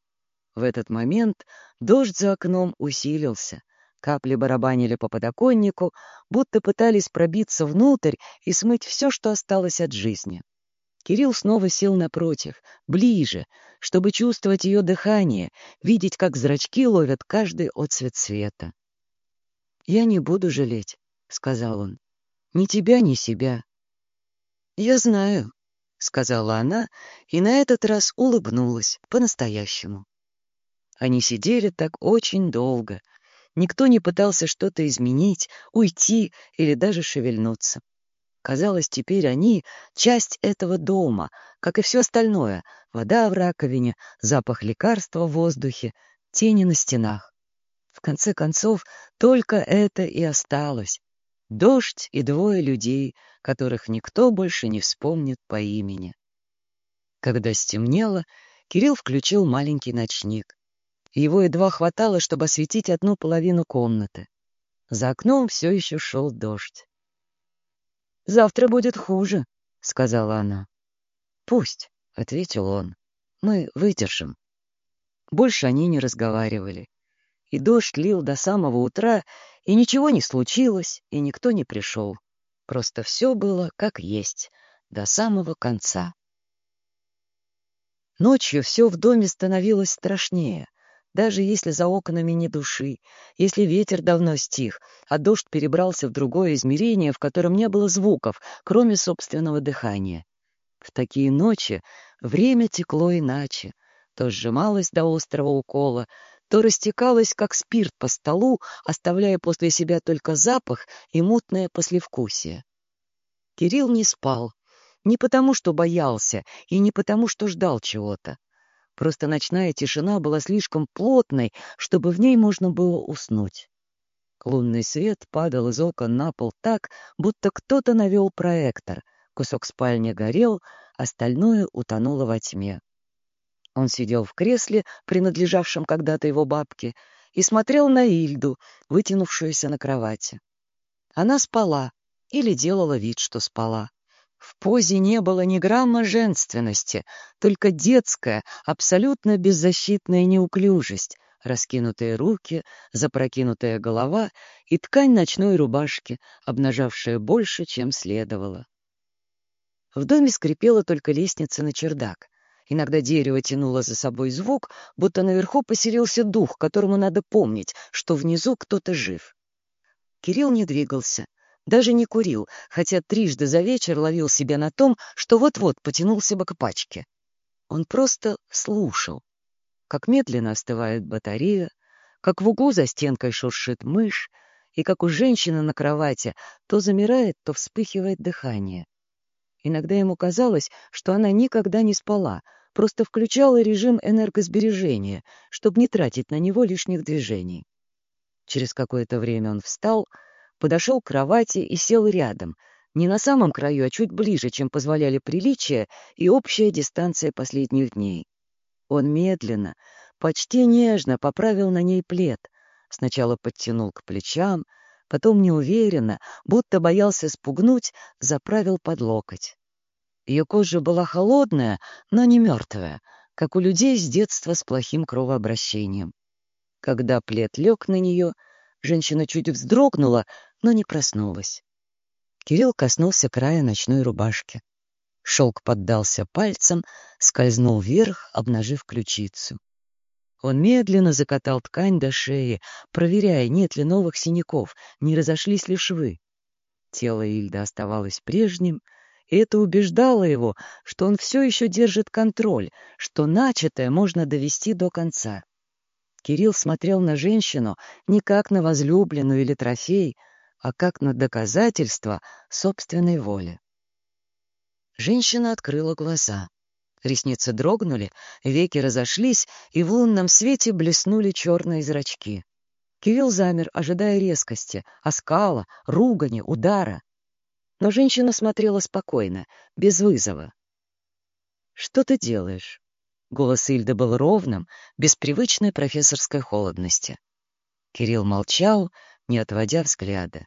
В этот момент дождь за окном усилился. Капли барабанили по подоконнику, будто пытались пробиться внутрь и смыть все, что осталось от жизни. Кирилл снова сел напротив, ближе, чтобы чувствовать ее дыхание, видеть, как зрачки ловят каждый отцвет света. «Я не буду жалеть», — сказал он. «Ни тебя, ни себя». «Я знаю», — сказала она, и на этот раз улыбнулась по-настоящему. Они сидели так очень долго. Никто не пытался что-то изменить, уйти или даже шевельнуться. Казалось, теперь они — часть этого дома, как и все остальное — вода в раковине, запах лекарства в воздухе, тени на стенах. В конце концов, только это и осталось. Дождь и двое людей, которых никто больше не вспомнит по имени. Когда стемнело, Кирилл включил маленький ночник. Его едва хватало, чтобы осветить одну половину комнаты. За окном все еще шел дождь. «Завтра будет хуже», — сказала она. «Пусть», — ответил он, — «мы выдержим». Больше они не разговаривали. И дождь лил до самого утра, и ничего не случилось, и никто не пришел. Просто все было как есть, до самого конца. Ночью все в доме становилось страшнее. Даже если за окнами ни души, если ветер давно стих, а дождь перебрался в другое измерение, в котором не было звуков, кроме собственного дыхания. В такие ночи время текло иначе. То сжималось до острого укола, то растекалось, как спирт по столу, оставляя после себя только запах и мутное послевкусие. Кирилл не спал. Не потому, что боялся, и не потому, что ждал чего-то. Просто ночная тишина была слишком плотной, чтобы в ней можно было уснуть. Лунный свет падал из окон на пол так, будто кто-то навел проектор. Кусок спальни горел, остальное утонуло во тьме. Он сидел в кресле, принадлежавшем когда-то его бабке, и смотрел на Ильду, вытянувшуюся на кровати. Она спала или делала вид, что спала. В позе не было ни грамма женственности, только детская, абсолютно беззащитная неуклюжесть, раскинутые руки, запрокинутая голова и ткань ночной рубашки, обнажавшая больше, чем следовало. В доме скрипела только лестница на чердак. Иногда дерево тянуло за собой звук, будто наверху поселился дух, которому надо помнить, что внизу кто-то жив. Кирилл не двигался. Даже не курил, хотя трижды за вечер ловил себя на том, что вот-вот потянулся бы к пачке. Он просто слушал, как медленно остывает батарея, как в углу за стенкой шуршит мышь, и как у женщины на кровати то замирает, то вспыхивает дыхание. Иногда ему казалось, что она никогда не спала, просто включала режим энергосбережения, чтобы не тратить на него лишних движений. Через какое-то время он встал, подошел к кровати и сел рядом, не на самом краю, а чуть ближе, чем позволяли приличия и общая дистанция последних дней. Он медленно, почти нежно поправил на ней плед, сначала подтянул к плечам, потом неуверенно, будто боялся спугнуть, заправил под локоть. Ее кожа была холодная, но не мертвая, как у людей с детства с плохим кровообращением. Когда плед лег на нее, женщина чуть вздрогнула, но не проснулась. Кирилл коснулся края ночной рубашки. Шелк поддался пальцем, скользнул вверх, обнажив ключицу. Он медленно закатал ткань до шеи, проверяя, нет ли новых синяков, не разошлись ли швы. Тело Ильды оставалось прежним, и это убеждало его, что он все еще держит контроль, что начатое можно довести до конца. Кирилл смотрел на женщину не как на возлюбленную или трофей, а как на доказательство собственной воли. Женщина открыла глаза. Ресницы дрогнули, веки разошлись, и в лунном свете блеснули черные зрачки. Кирилл замер, ожидая резкости, оскала, ругани, удара. Но женщина смотрела спокойно, без вызова. «Что ты делаешь?» Голос Ильды был ровным, без привычной профессорской холодности. Кирилл молчал, не отводя взгляда.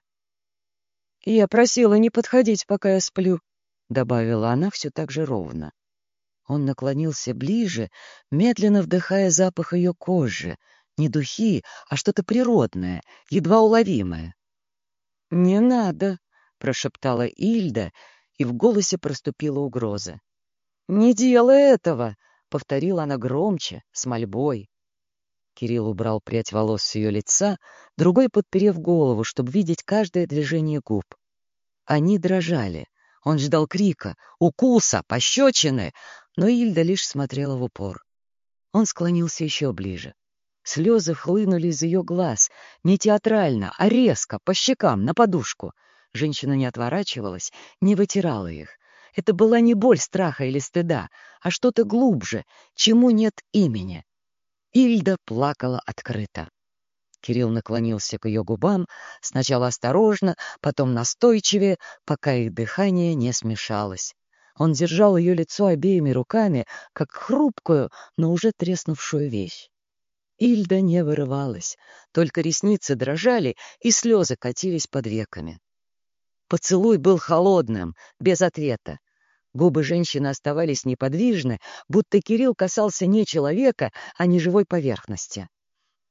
«Я просила не подходить, пока я сплю», — добавила она все так же ровно. Он наклонился ближе, медленно вдыхая запах ее кожи. Не духи, а что-то природное, едва уловимое. «Не надо», — прошептала Ильда, и в голосе проступила угроза. «Не делай этого», — повторила она громче, с мольбой. Кирилл убрал прядь волос с ее лица, другой подперев голову, чтобы видеть каждое движение губ. Они дрожали. Он ждал крика, укуса, пощечины, но Ильда лишь смотрела в упор. Он склонился еще ближе. Слезы хлынули из ее глаз, не театрально, а резко, по щекам, на подушку. Женщина не отворачивалась, не вытирала их. Это была не боль страха или стыда, а что-то глубже, чему нет имени. Ильда плакала открыто. Кирилл наклонился к ее губам, сначала осторожно, потом настойчивее, пока их дыхание не смешалось. Он держал ее лицо обеими руками, как хрупкую, но уже треснувшую вещь. Ильда не вырывалась, только ресницы дрожали, и слезы катились под веками. Поцелуй был холодным, без ответа. Губы женщины оставались неподвижны, будто Кирилл касался не человека, а неживой поверхности.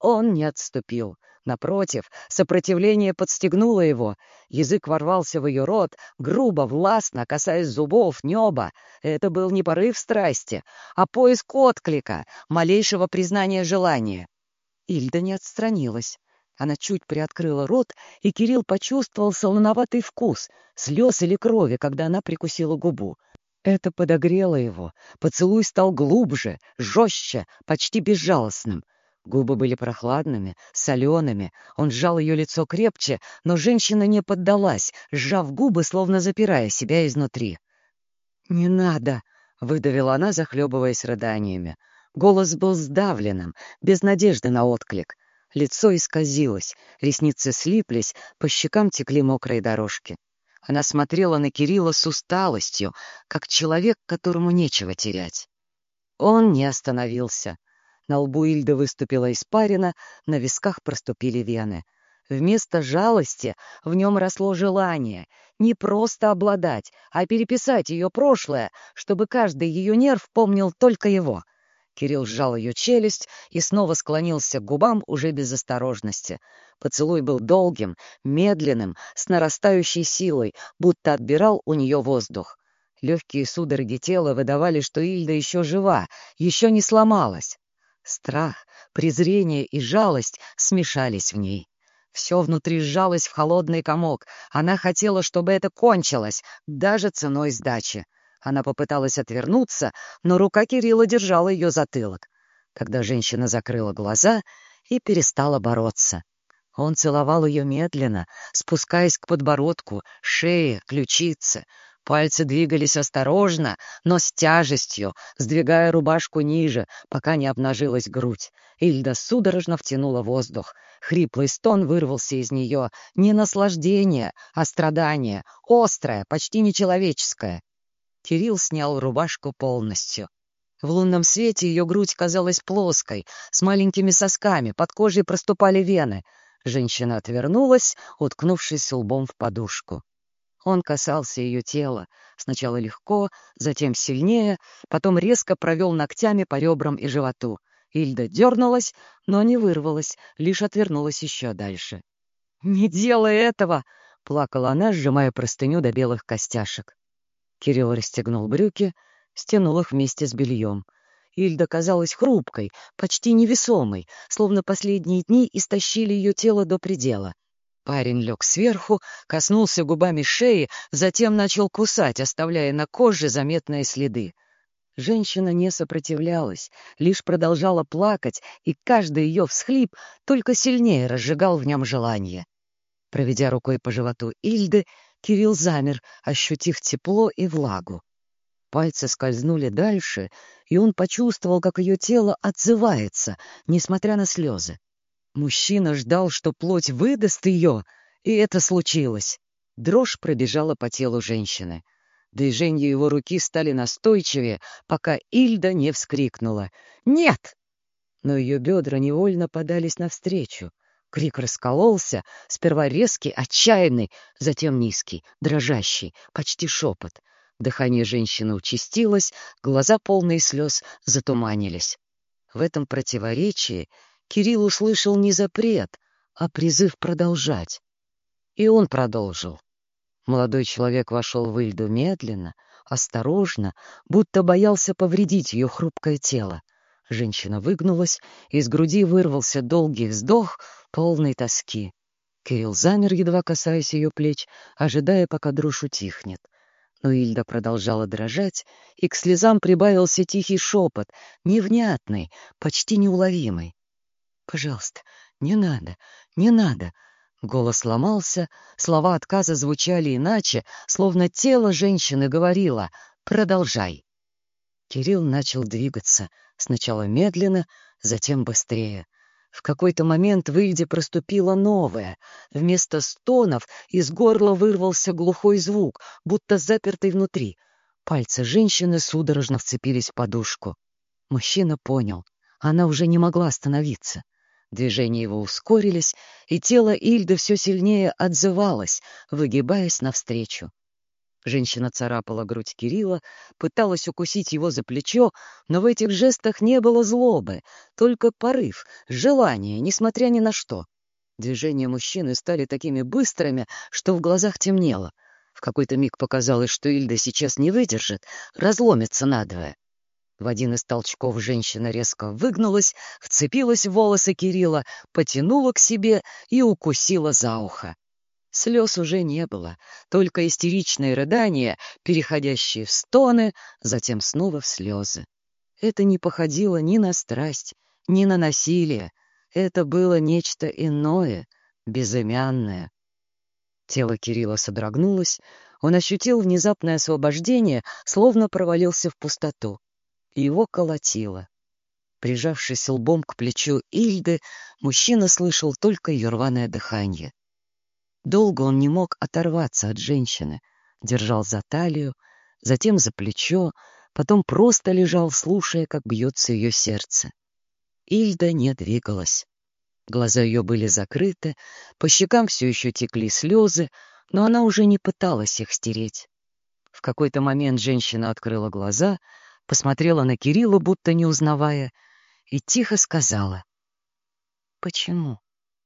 Он не отступил. Напротив, сопротивление подстегнуло его. Язык ворвался в ее рот, грубо, властно, касаясь зубов, неба. Это был не порыв страсти, а поиск отклика, малейшего признания желания. Ильда не отстранилась. Она чуть приоткрыла рот, и Кирилл почувствовал солоноватый вкус, слез или крови, когда она прикусила губу. Это подогрело его. Поцелуй стал глубже, жестче, почти безжалостным. Губы были прохладными, солеными. Он сжал ее лицо крепче, но женщина не поддалась, сжав губы, словно запирая себя изнутри. «Не надо!» — выдавила она, захлебываясь рыданиями. Голос был сдавленным, без надежды на отклик. Лицо исказилось, ресницы слиплись, по щекам текли мокрые дорожки. Она смотрела на Кирилла с усталостью, как человек, которому нечего терять. Он не остановился. На лбу Ильды выступила испарина, на висках проступили вены. Вместо жалости в нем росло желание не просто обладать, а переписать ее прошлое, чтобы каждый ее нерв помнил только его. Кирилл сжал ее челюсть и снова склонился к губам уже без осторожности. Поцелуй был долгим, медленным, с нарастающей силой, будто отбирал у нее воздух. Легкие судороги тела выдавали, что Ильда еще жива, еще не сломалась. Страх, презрение и жалость смешались в ней. Все внутри сжалось в холодный комок. Она хотела, чтобы это кончилось, даже ценой сдачи. Она попыталась отвернуться, но рука Кирилла держала ее затылок. Когда женщина закрыла глаза и перестала бороться. Он целовал ее медленно, спускаясь к подбородку, шее, ключице. Пальцы двигались осторожно, но с тяжестью, сдвигая рубашку ниже, пока не обнажилась грудь. Ильда судорожно втянула воздух. Хриплый стон вырвался из нее. Не наслаждение, а страдание. Острое, почти нечеловеческое. Кирилл снял рубашку полностью. В лунном свете ее грудь казалась плоской, с маленькими сосками, под кожей проступали вены. Женщина отвернулась, уткнувшись лбом в подушку. Он касался ее тела, сначала легко, затем сильнее, потом резко провел ногтями по ребрам и животу. Ильда дернулась, но не вырвалась, лишь отвернулась еще дальше. «Не делай этого!» — плакала она, сжимая простыню до белых костяшек. Кирилл расстегнул брюки, стянул их вместе с бельем. Ильда казалась хрупкой, почти невесомой, словно последние дни истощили ее тело до предела. Парень лег сверху, коснулся губами шеи, затем начал кусать, оставляя на коже заметные следы. Женщина не сопротивлялась, лишь продолжала плакать, и каждый ее всхлип только сильнее разжигал в нем желание. Проведя рукой по животу Ильды, Кирилл замер, ощутив тепло и влагу. Пальцы скользнули дальше, и он почувствовал, как ее тело отзывается, несмотря на слезы. Мужчина ждал, что плоть выдаст ее, и это случилось. Дрожь пробежала по телу женщины. Движения его руки стали настойчивее, пока Ильда не вскрикнула «Нет!». Но ее бедра невольно подались навстречу. Крик раскололся, сперва резкий, отчаянный, затем низкий, дрожащий, почти шепот. Дыхание женщины участилось, глаза, полные слез, затуманились. В этом противоречии Кирилл услышал не запрет, а призыв продолжать. И он продолжил. Молодой человек вошел в Ильду медленно, осторожно, будто боялся повредить ее хрупкое тело. Женщина выгнулась, из груди вырвался долгий вздох, полный тоски. Кирилл замер, едва касаясь ее плеч, ожидая, пока дрожь утихнет. Но Ильда продолжала дрожать, и к слезам прибавился тихий шепот, невнятный, почти неуловимый. «Пожалуйста, не надо, не надо!» Голос ломался, слова отказа звучали иначе, словно тело женщины говорило «продолжай». Кирилл начал двигаться, сначала медленно, затем быстрее. В какой-то момент в Ильде проступило новое. Вместо стонов из горла вырвался глухой звук, будто запертый внутри. Пальцы женщины судорожно вцепились в подушку. Мужчина понял, она уже не могла остановиться. Движения его ускорились, и тело Ильды все сильнее отзывалось, выгибаясь навстречу. Женщина царапала грудь Кирилла, пыталась укусить его за плечо, но в этих жестах не было злобы, только порыв, желание, несмотря ни на что. Движения мужчины стали такими быстрыми, что в глазах темнело. В какой-то миг показалось, что Ильда сейчас не выдержит, разломится надвое. В один из толчков женщина резко выгнулась, вцепилась в волосы Кирилла, потянула к себе и укусила за ухо. Слез уже не было, только истеричные рыдания, переходящие в стоны, затем снова в слезы. Это не походило ни на страсть, ни на насилие. Это было нечто иное, безымянное. Тело Кирилла содрогнулось, он ощутил внезапное освобождение, словно провалился в пустоту. Его колотило. Прижавшись лбом к плечу Ильды, мужчина слышал только ее рваное дыхание. Долго он не мог оторваться от женщины, держал за талию, затем за плечо, потом просто лежал, слушая, как бьется ее сердце. Ильда не двигалась. Глаза ее были закрыты, по щекам все еще текли слезы, но она уже не пыталась их стереть. В какой-то момент женщина открыла глаза, посмотрела на Кирилла, будто не узнавая, и тихо сказала: «Почему?»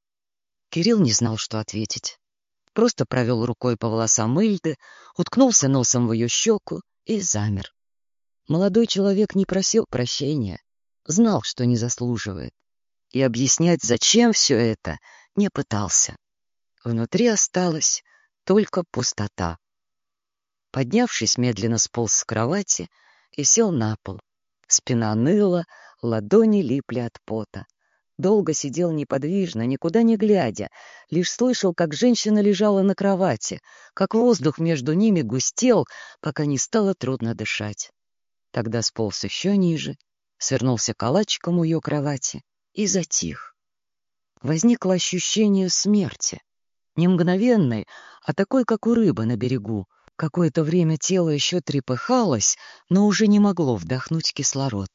Кирилл не знал, что ответить. Просто провел рукой по волосам Ильды, уткнулся носом в ее щеку и замер. Молодой человек не просил прощения, знал, что не заслуживает, и объяснять, зачем все это, не пытался. Внутри осталась только пустота. Поднявшись, медленно сполз с кровати и сел на пол. Спина ныла, ладони липли от пота. Долго сидел неподвижно, никуда не глядя, лишь слышал, как женщина лежала на кровати, как воздух между ними густел, пока не стало трудно дышать. Тогда сполз еще ниже, свернулся калачиком у ее кровати и затих. Возникло ощущение смерти, не мгновенной, а такой, как у рыбы на берегу. Какое-то время тело еще трепыхалось, но уже не могло вдохнуть кислород.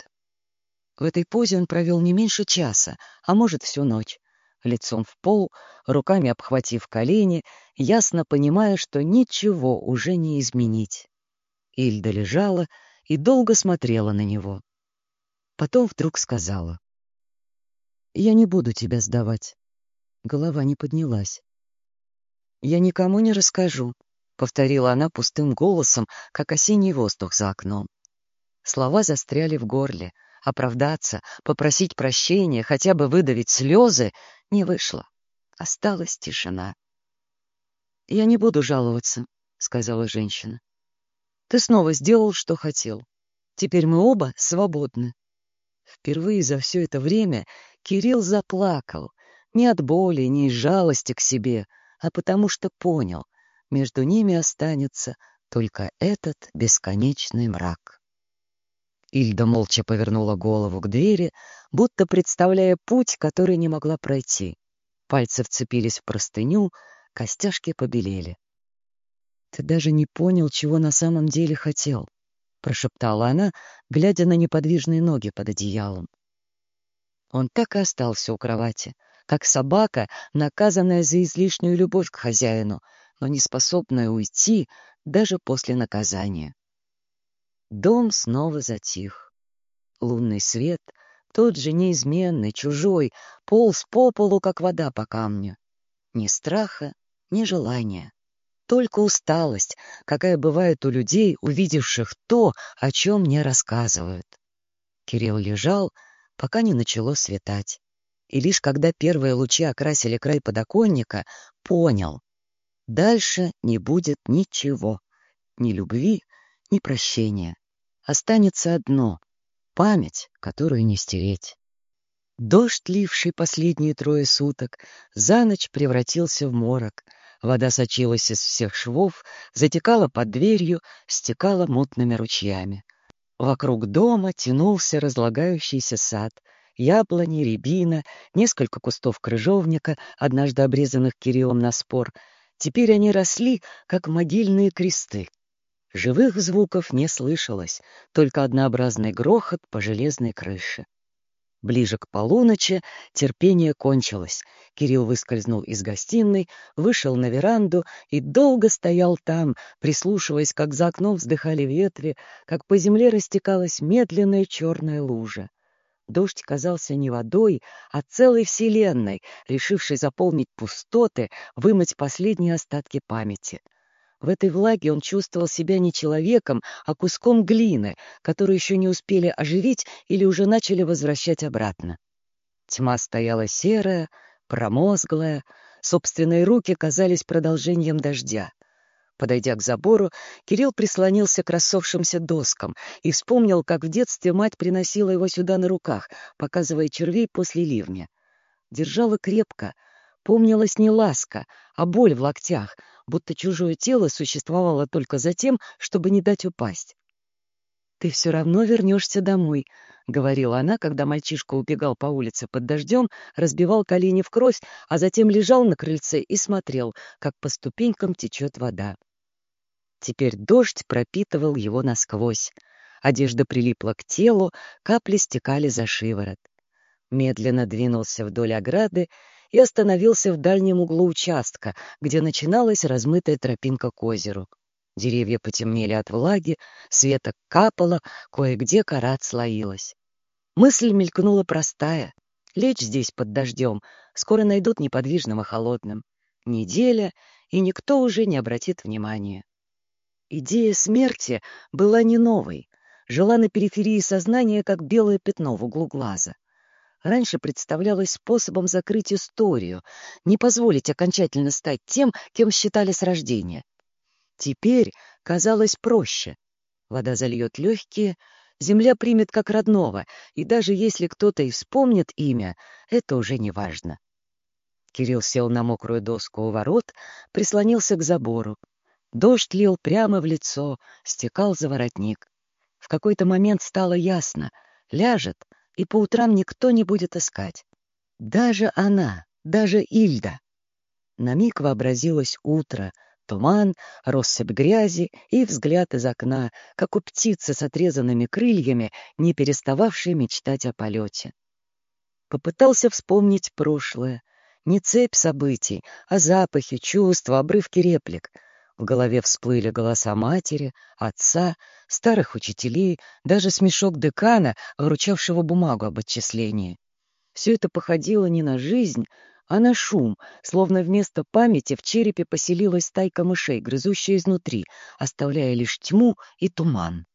В этой позе он провел не меньше часа, а может, всю ночь, лицом в пол, руками обхватив колени, ясно понимая, что ничего уже не изменить. Ильда лежала и долго смотрела на него. Потом вдруг сказала: «Я не буду тебя сдавать». Голова не поднялась. «Я никому не расскажу», — повторила она пустым голосом, как осенний воздух за окном. Слова застряли в горле. Оправдаться, попросить прощения, хотя бы выдавить слезы не вышло. Осталась тишина. «Я не буду жаловаться», — сказала женщина. «Ты снова сделал, что хотел. Теперь мы оба свободны». Впервые за все это время Кирилл заплакал. Не от боли, не из жалости к себе, а потому что понял, между ними останется только этот бесконечный мрак. Ильда молча повернула голову к двери, будто представляя путь, который не могла пройти. Пальцы вцепились в простыню, костяшки побелели. «Ты даже не понял, чего на самом деле хотел», — прошептала она, глядя на неподвижные ноги под одеялом. Он так и остался у кровати, как собака, наказанная за излишнюю любовь к хозяину, но не способная уйти даже после наказания. Дом снова затих. Лунный свет, тот же неизменный, чужой, полз по полу, как вода по камню. Ни страха, ни желания. Только усталость, какая бывает у людей, увидевших то, о чем не рассказывают. Кирилл лежал, пока не начало светать. И лишь когда первые лучи окрасили край подоконника, понял — дальше не будет ничего. Ни любви, ни прощения. Останется одно — память, которую не стереть. Дождь, ливший последние трое суток, за ночь превратился в морок. Вода сочилась из всех швов, затекала под дверью, стекала мутными ручьями. Вокруг дома тянулся разлагающийся сад. Яблони, рябина, несколько кустов крыжовника, однажды обрезанных Кириллом на спор. Теперь они росли, как могильные кресты. Живых звуков не слышалось, только однообразный грохот по железной крыше. Ближе к полуночи терпение кончилось. Кирилл выскользнул из гостиной, вышел на веранду и долго стоял там, прислушиваясь, как за окном вздыхали ветви, как по земле растекалась медленная черная лужа. Дождь казался не водой, а целой вселенной, решившей заполнить пустоты, вымыть последние остатки памяти. В этой влаге он чувствовал себя не человеком, а куском глины, которую еще не успели оживить или уже начали возвращать обратно. Тьма стояла серая, промозглая, собственные руки казались продолжением дождя. Подойдя к забору, Кирилл прислонился к рассохшимся доскам и вспомнил, как в детстве мать приносила его сюда на руках, показывая червей после ливня. Держала крепко. Помнилась не ласка, а боль в локтях, будто чужое тело существовало только за тем, чтобы не дать упасть. «Ты все равно вернешься домой», — говорила она, когда мальчишка убегал по улице под дождем, разбивал колени в кровь, а затем лежал на крыльце и смотрел, как по ступенькам течет вода. Теперь дождь пропитывал его насквозь. Одежда прилипла к телу, капли стекали за шиворот. Медленно двинулся вдоль ограды и остановился в дальнем углу участка, где начиналась размытая тропинка к озеру. Деревья потемнели от влаги, света капало, кое-где кора отслоилась. Мысль мелькнула простая. Лечь здесь под дождем, скоро найдут неподвижным и холодным. Неделя, и никто уже не обратит внимания. Идея смерти была не новой, жила на периферии сознания, как белое пятно в углу глаза. Раньше представлялось способом закрыть историю, не позволить окончательно стать тем, кем считали с рождения. Теперь казалось проще. Вода зальет легкие, земля примет как родного, и даже если кто-то и вспомнит имя, это уже не важно. Кирилл сел на мокрую доску у ворот, прислонился к забору. Дождь лил прямо в лицо, стекал за воротник. В какой-то момент стало ясно — ляжет, и по утрам никто не будет искать. Даже она, даже Ильда. На миг вообразилось утро, туман, россыпь грязи и взгляд из окна, как у птицы с отрезанными крыльями, не перестававшей мечтать о полете. Попытался вспомнить прошлое. Не цепь событий, а запахи, чувства, обрывки реплик. В голове всплыли голоса матери, отца, старых учителей, даже смешок декана, вручавшего бумагу об отчислении. Все это походило не на жизнь, а на шум, словно вместо памяти в черепе поселилась стайка мышей, грызущая изнутри, оставляя лишь тьму и туман.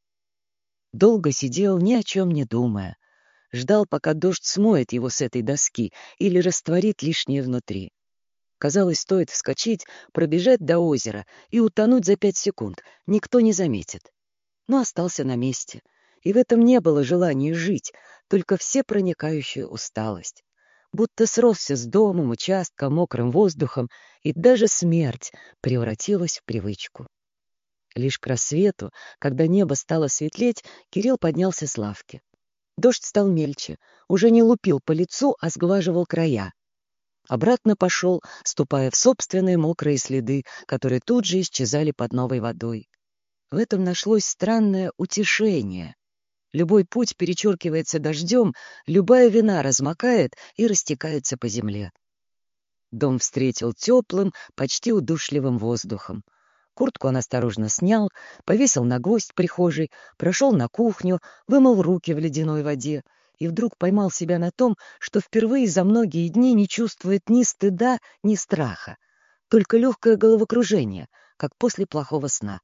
Долго сидел, ни о чем не думая. Ждал, пока дождь смоет его с этой доски или растворит лишнее внутри. Казалось, стоит вскочить, пробежать до озера и утонуть за пять секунд. Никто не заметит. Но остался на месте. И в этом не было желания жить, только всепроникающая усталость. Будто сросся с домом, участком, мокрым воздухом, и даже смерть превратилась в привычку. Лишь к рассвету, когда небо стало светлеть, Кирилл поднялся с лавки. Дождь стал мельче, уже не лупил по лицу, а сглаживал края. Обратно пошел, ступая в собственные мокрые следы, которые тут же исчезали под новой водой. В этом нашлось странное утешение. Любой путь перечеркивается дождем, любая вина размокает и растекается по земле. Дом встретил теплым, почти удушливым воздухом. Куртку он осторожно снял, повесил на гвоздь в прихожей, прошел на кухню, вымыл руки в ледяной воде и вдруг поймал себя на том, что впервые за многие дни не чувствует ни стыда, ни страха, только легкое головокружение, как после плохого сна.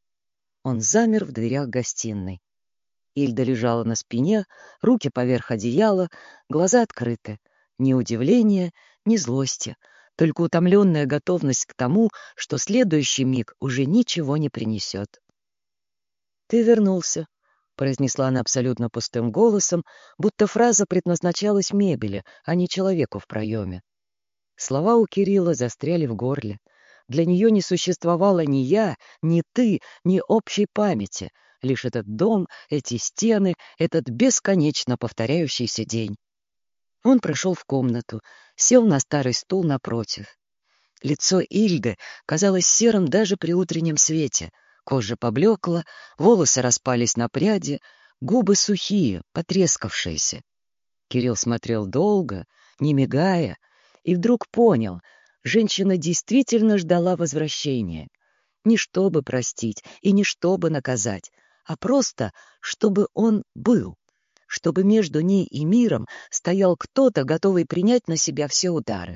Он замер в дверях гостиной. Ильда лежала на спине, руки поверх одеяла, глаза открыты. Ни удивления, ни злости, только утомленная готовность к тому, что следующий миг уже ничего не принесет. «Ты вернулся», — произнесла она абсолютно пустым голосом, будто фраза предназначалась мебели, а не человеку в проеме. Слова у Кирилла застряли в горле. Для нее не существовало ни я, ни ты, ни общей памяти, лишь этот дом, эти стены, этот бесконечно повторяющийся день. Он прошел в комнату, сел на старый стул напротив. Лицо Ильды казалось серым даже при утреннем свете. Кожа поблекла, волосы распались на пряди, губы сухие, потрескавшиеся. Кирилл смотрел долго, не мигая, и вдруг понял, женщина действительно ждала возвращения. Не чтобы простить и не чтобы наказать, а просто, чтобы он был, чтобы между ней и миром стоял кто-то, готовый принять на себя все удары.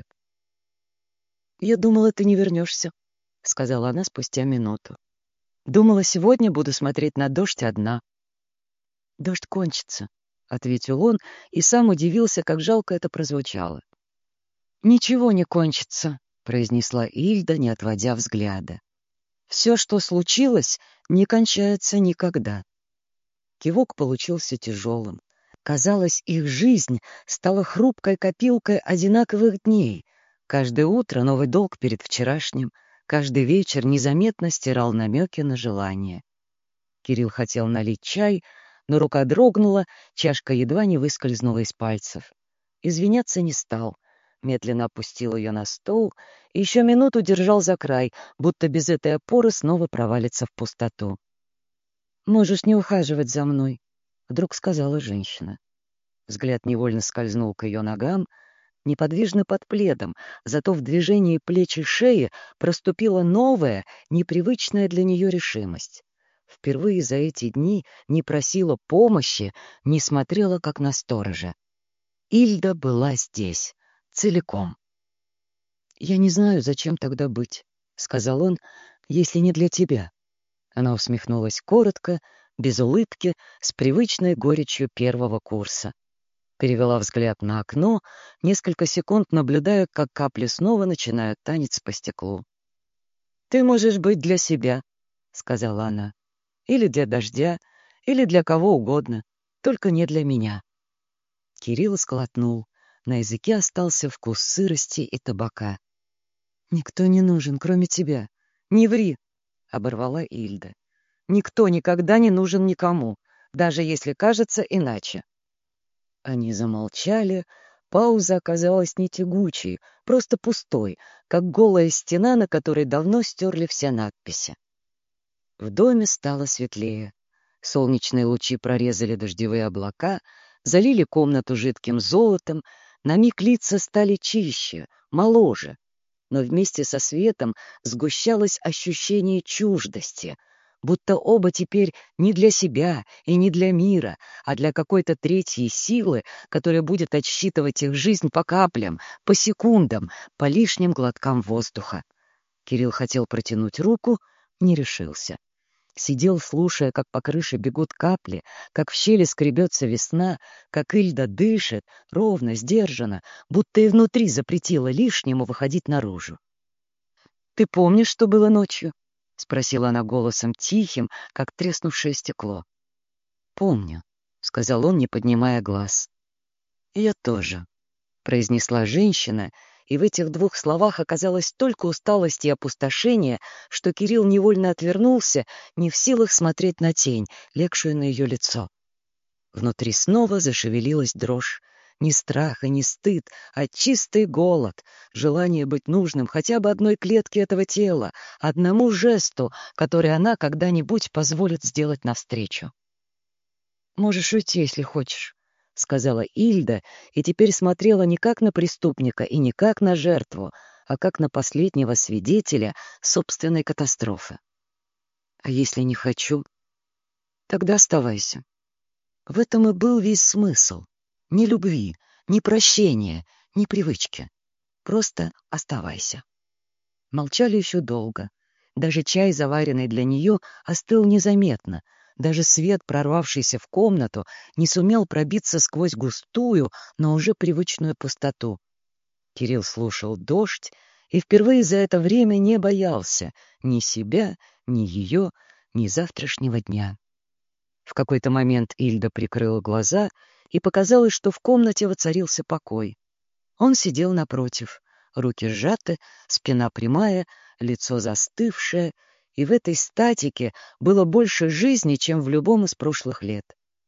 «Я думала, ты не вернешься», — сказала она спустя минуту. «Думала, сегодня буду смотреть на дождь одна». «Дождь кончится», — ответил он, и сам удивился, как жалко это прозвучало. «Ничего не кончится», — произнесла Ильда, не отводя взгляда. «Все, что случилось, не кончается никогда». Кивок получился тяжелым. Казалось, их жизнь стала хрупкой копилкой одинаковых дней. Каждое утро новый долг перед вчерашним, каждый вечер незаметно стирал намеки на желание. Кирилл хотел налить чай, но рука дрогнула, чашка едва не выскользнула из пальцев. Извиняться не стал. Медленно опустил ее на стол и еще минуту держал за край, будто без этой опоры снова провалится в пустоту. «Можешь не ухаживать за мной», — вдруг сказала женщина. Взгляд невольно скользнул к ее ногам, неподвижно под пледом, зато в движении плеч и шеи проступила новая, непривычная для нее решимость. Впервые за эти дни не просила помощи, не смотрела, как на сторожа. Ильда была здесь, целиком. «Я не знаю, зачем тогда быть», — сказал он, — «если не для тебя». Она усмехнулась коротко, без улыбки, с привычной горечью первого курса. Перевела взгляд на окно, несколько секунд наблюдая, как капли снова начинают танец по стеклу. «Ты можешь быть для себя», — сказала она, — «или для дождя, или для кого угодно, только не для меня». Кирилл сглотнул. На языке остался вкус сырости и табака. «Никто не нужен, кроме тебя. Не ври», — оборвала Ильда. «Никто никогда не нужен никому, даже если кажется иначе». Они замолчали. Пауза оказалась не тягучей, просто пустой, как голая стена, на которой давно стерли все надписи. В доме стало светлее. Солнечные лучи прорезали дождевые облака, залили комнату жидким золотом, на миг лица стали чище, моложе. Но вместе со светом сгущалось ощущение чуждости, будто оба теперь не для себя и не для мира, а для какой-то третьей силы, которая будет отсчитывать их жизнь по каплям, по секундам, по лишним глоткам воздуха. Кирилл хотел протянуть руку, не решился. Сидел, слушая, как по крыше бегут капли, как в щели скребется весна, как Ильда дышит, ровно, сдержанно, будто и внутри запретила лишнему выходить наружу. «Ты помнишь, что было ночью?» — спросила она голосом тихим, как треснувшее стекло. «Помню», — сказал он, не поднимая глаз. «Я тоже», — произнесла женщина, и в этих двух словах оказалось столько усталости и опустошения, что Кирилл невольно отвернулся, не в силах смотреть на тень, легшую на ее лицо. Внутри снова зашевелилась дрожь. Не страх и не стыд, а чистый голод, желание быть нужным хотя бы одной клетке этого тела, одному жесту, который она когда-нибудь позволит сделать навстречу. «Можешь уйти, если хочешь», — сказала Ильда, и теперь смотрела не как на преступника и не как на жертву, а как на последнего свидетеля собственной катастрофы. «А если не хочу? Тогда оставайся». В этом и был весь смысл. Ни любви, ни прощения, ни привычки. Просто оставайся. Молчали еще долго. Даже чай, заваренный для нее, остыл незаметно. Даже свет, прорвавшийся в комнату, не сумел пробиться сквозь густую, но уже привычную пустоту. Кирилл слушал дождь и впервые за это время не боялся ни себя, ни ее, ни завтрашнего дня. В какой-то момент Ильда прикрыла глаза, и показалось, что в комнате воцарился покой. Он сидел напротив, руки сжаты, спина прямая, лицо застывшее, и в этой статике было больше жизни, чем в любом из прошлых лет.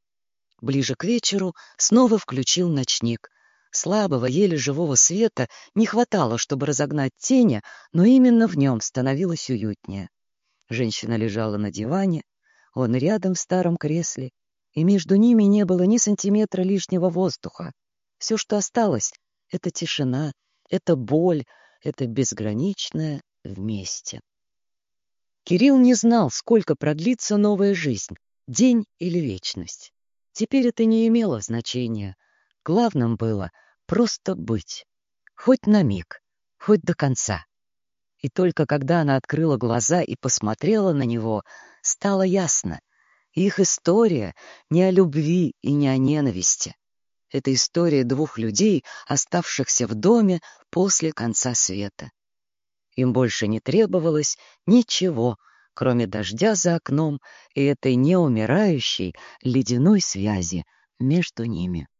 Ближе к вечеру снова включил ночник. Слабого, еле живого света не хватало, чтобы разогнать тени, но именно в нем становилось уютнее. Женщина лежала на диване, он рядом в старом кресле, и между ними не было ни сантиметра лишнего воздуха. Все, что осталось, — это тишина, это боль, это безграничное вместе. Кирилл не знал, сколько продлится новая жизнь, день или вечность. Теперь это не имело значения. Главным было просто быть. Хоть на миг, хоть до конца. И только когда она открыла глаза и посмотрела на него, стало ясно. Их история не о любви и не о ненависти. Это история двух людей, оставшихся в доме после конца света. Им больше не требовалось ничего, кроме дождя за окном и этой неумирающей ледяной связи между ними.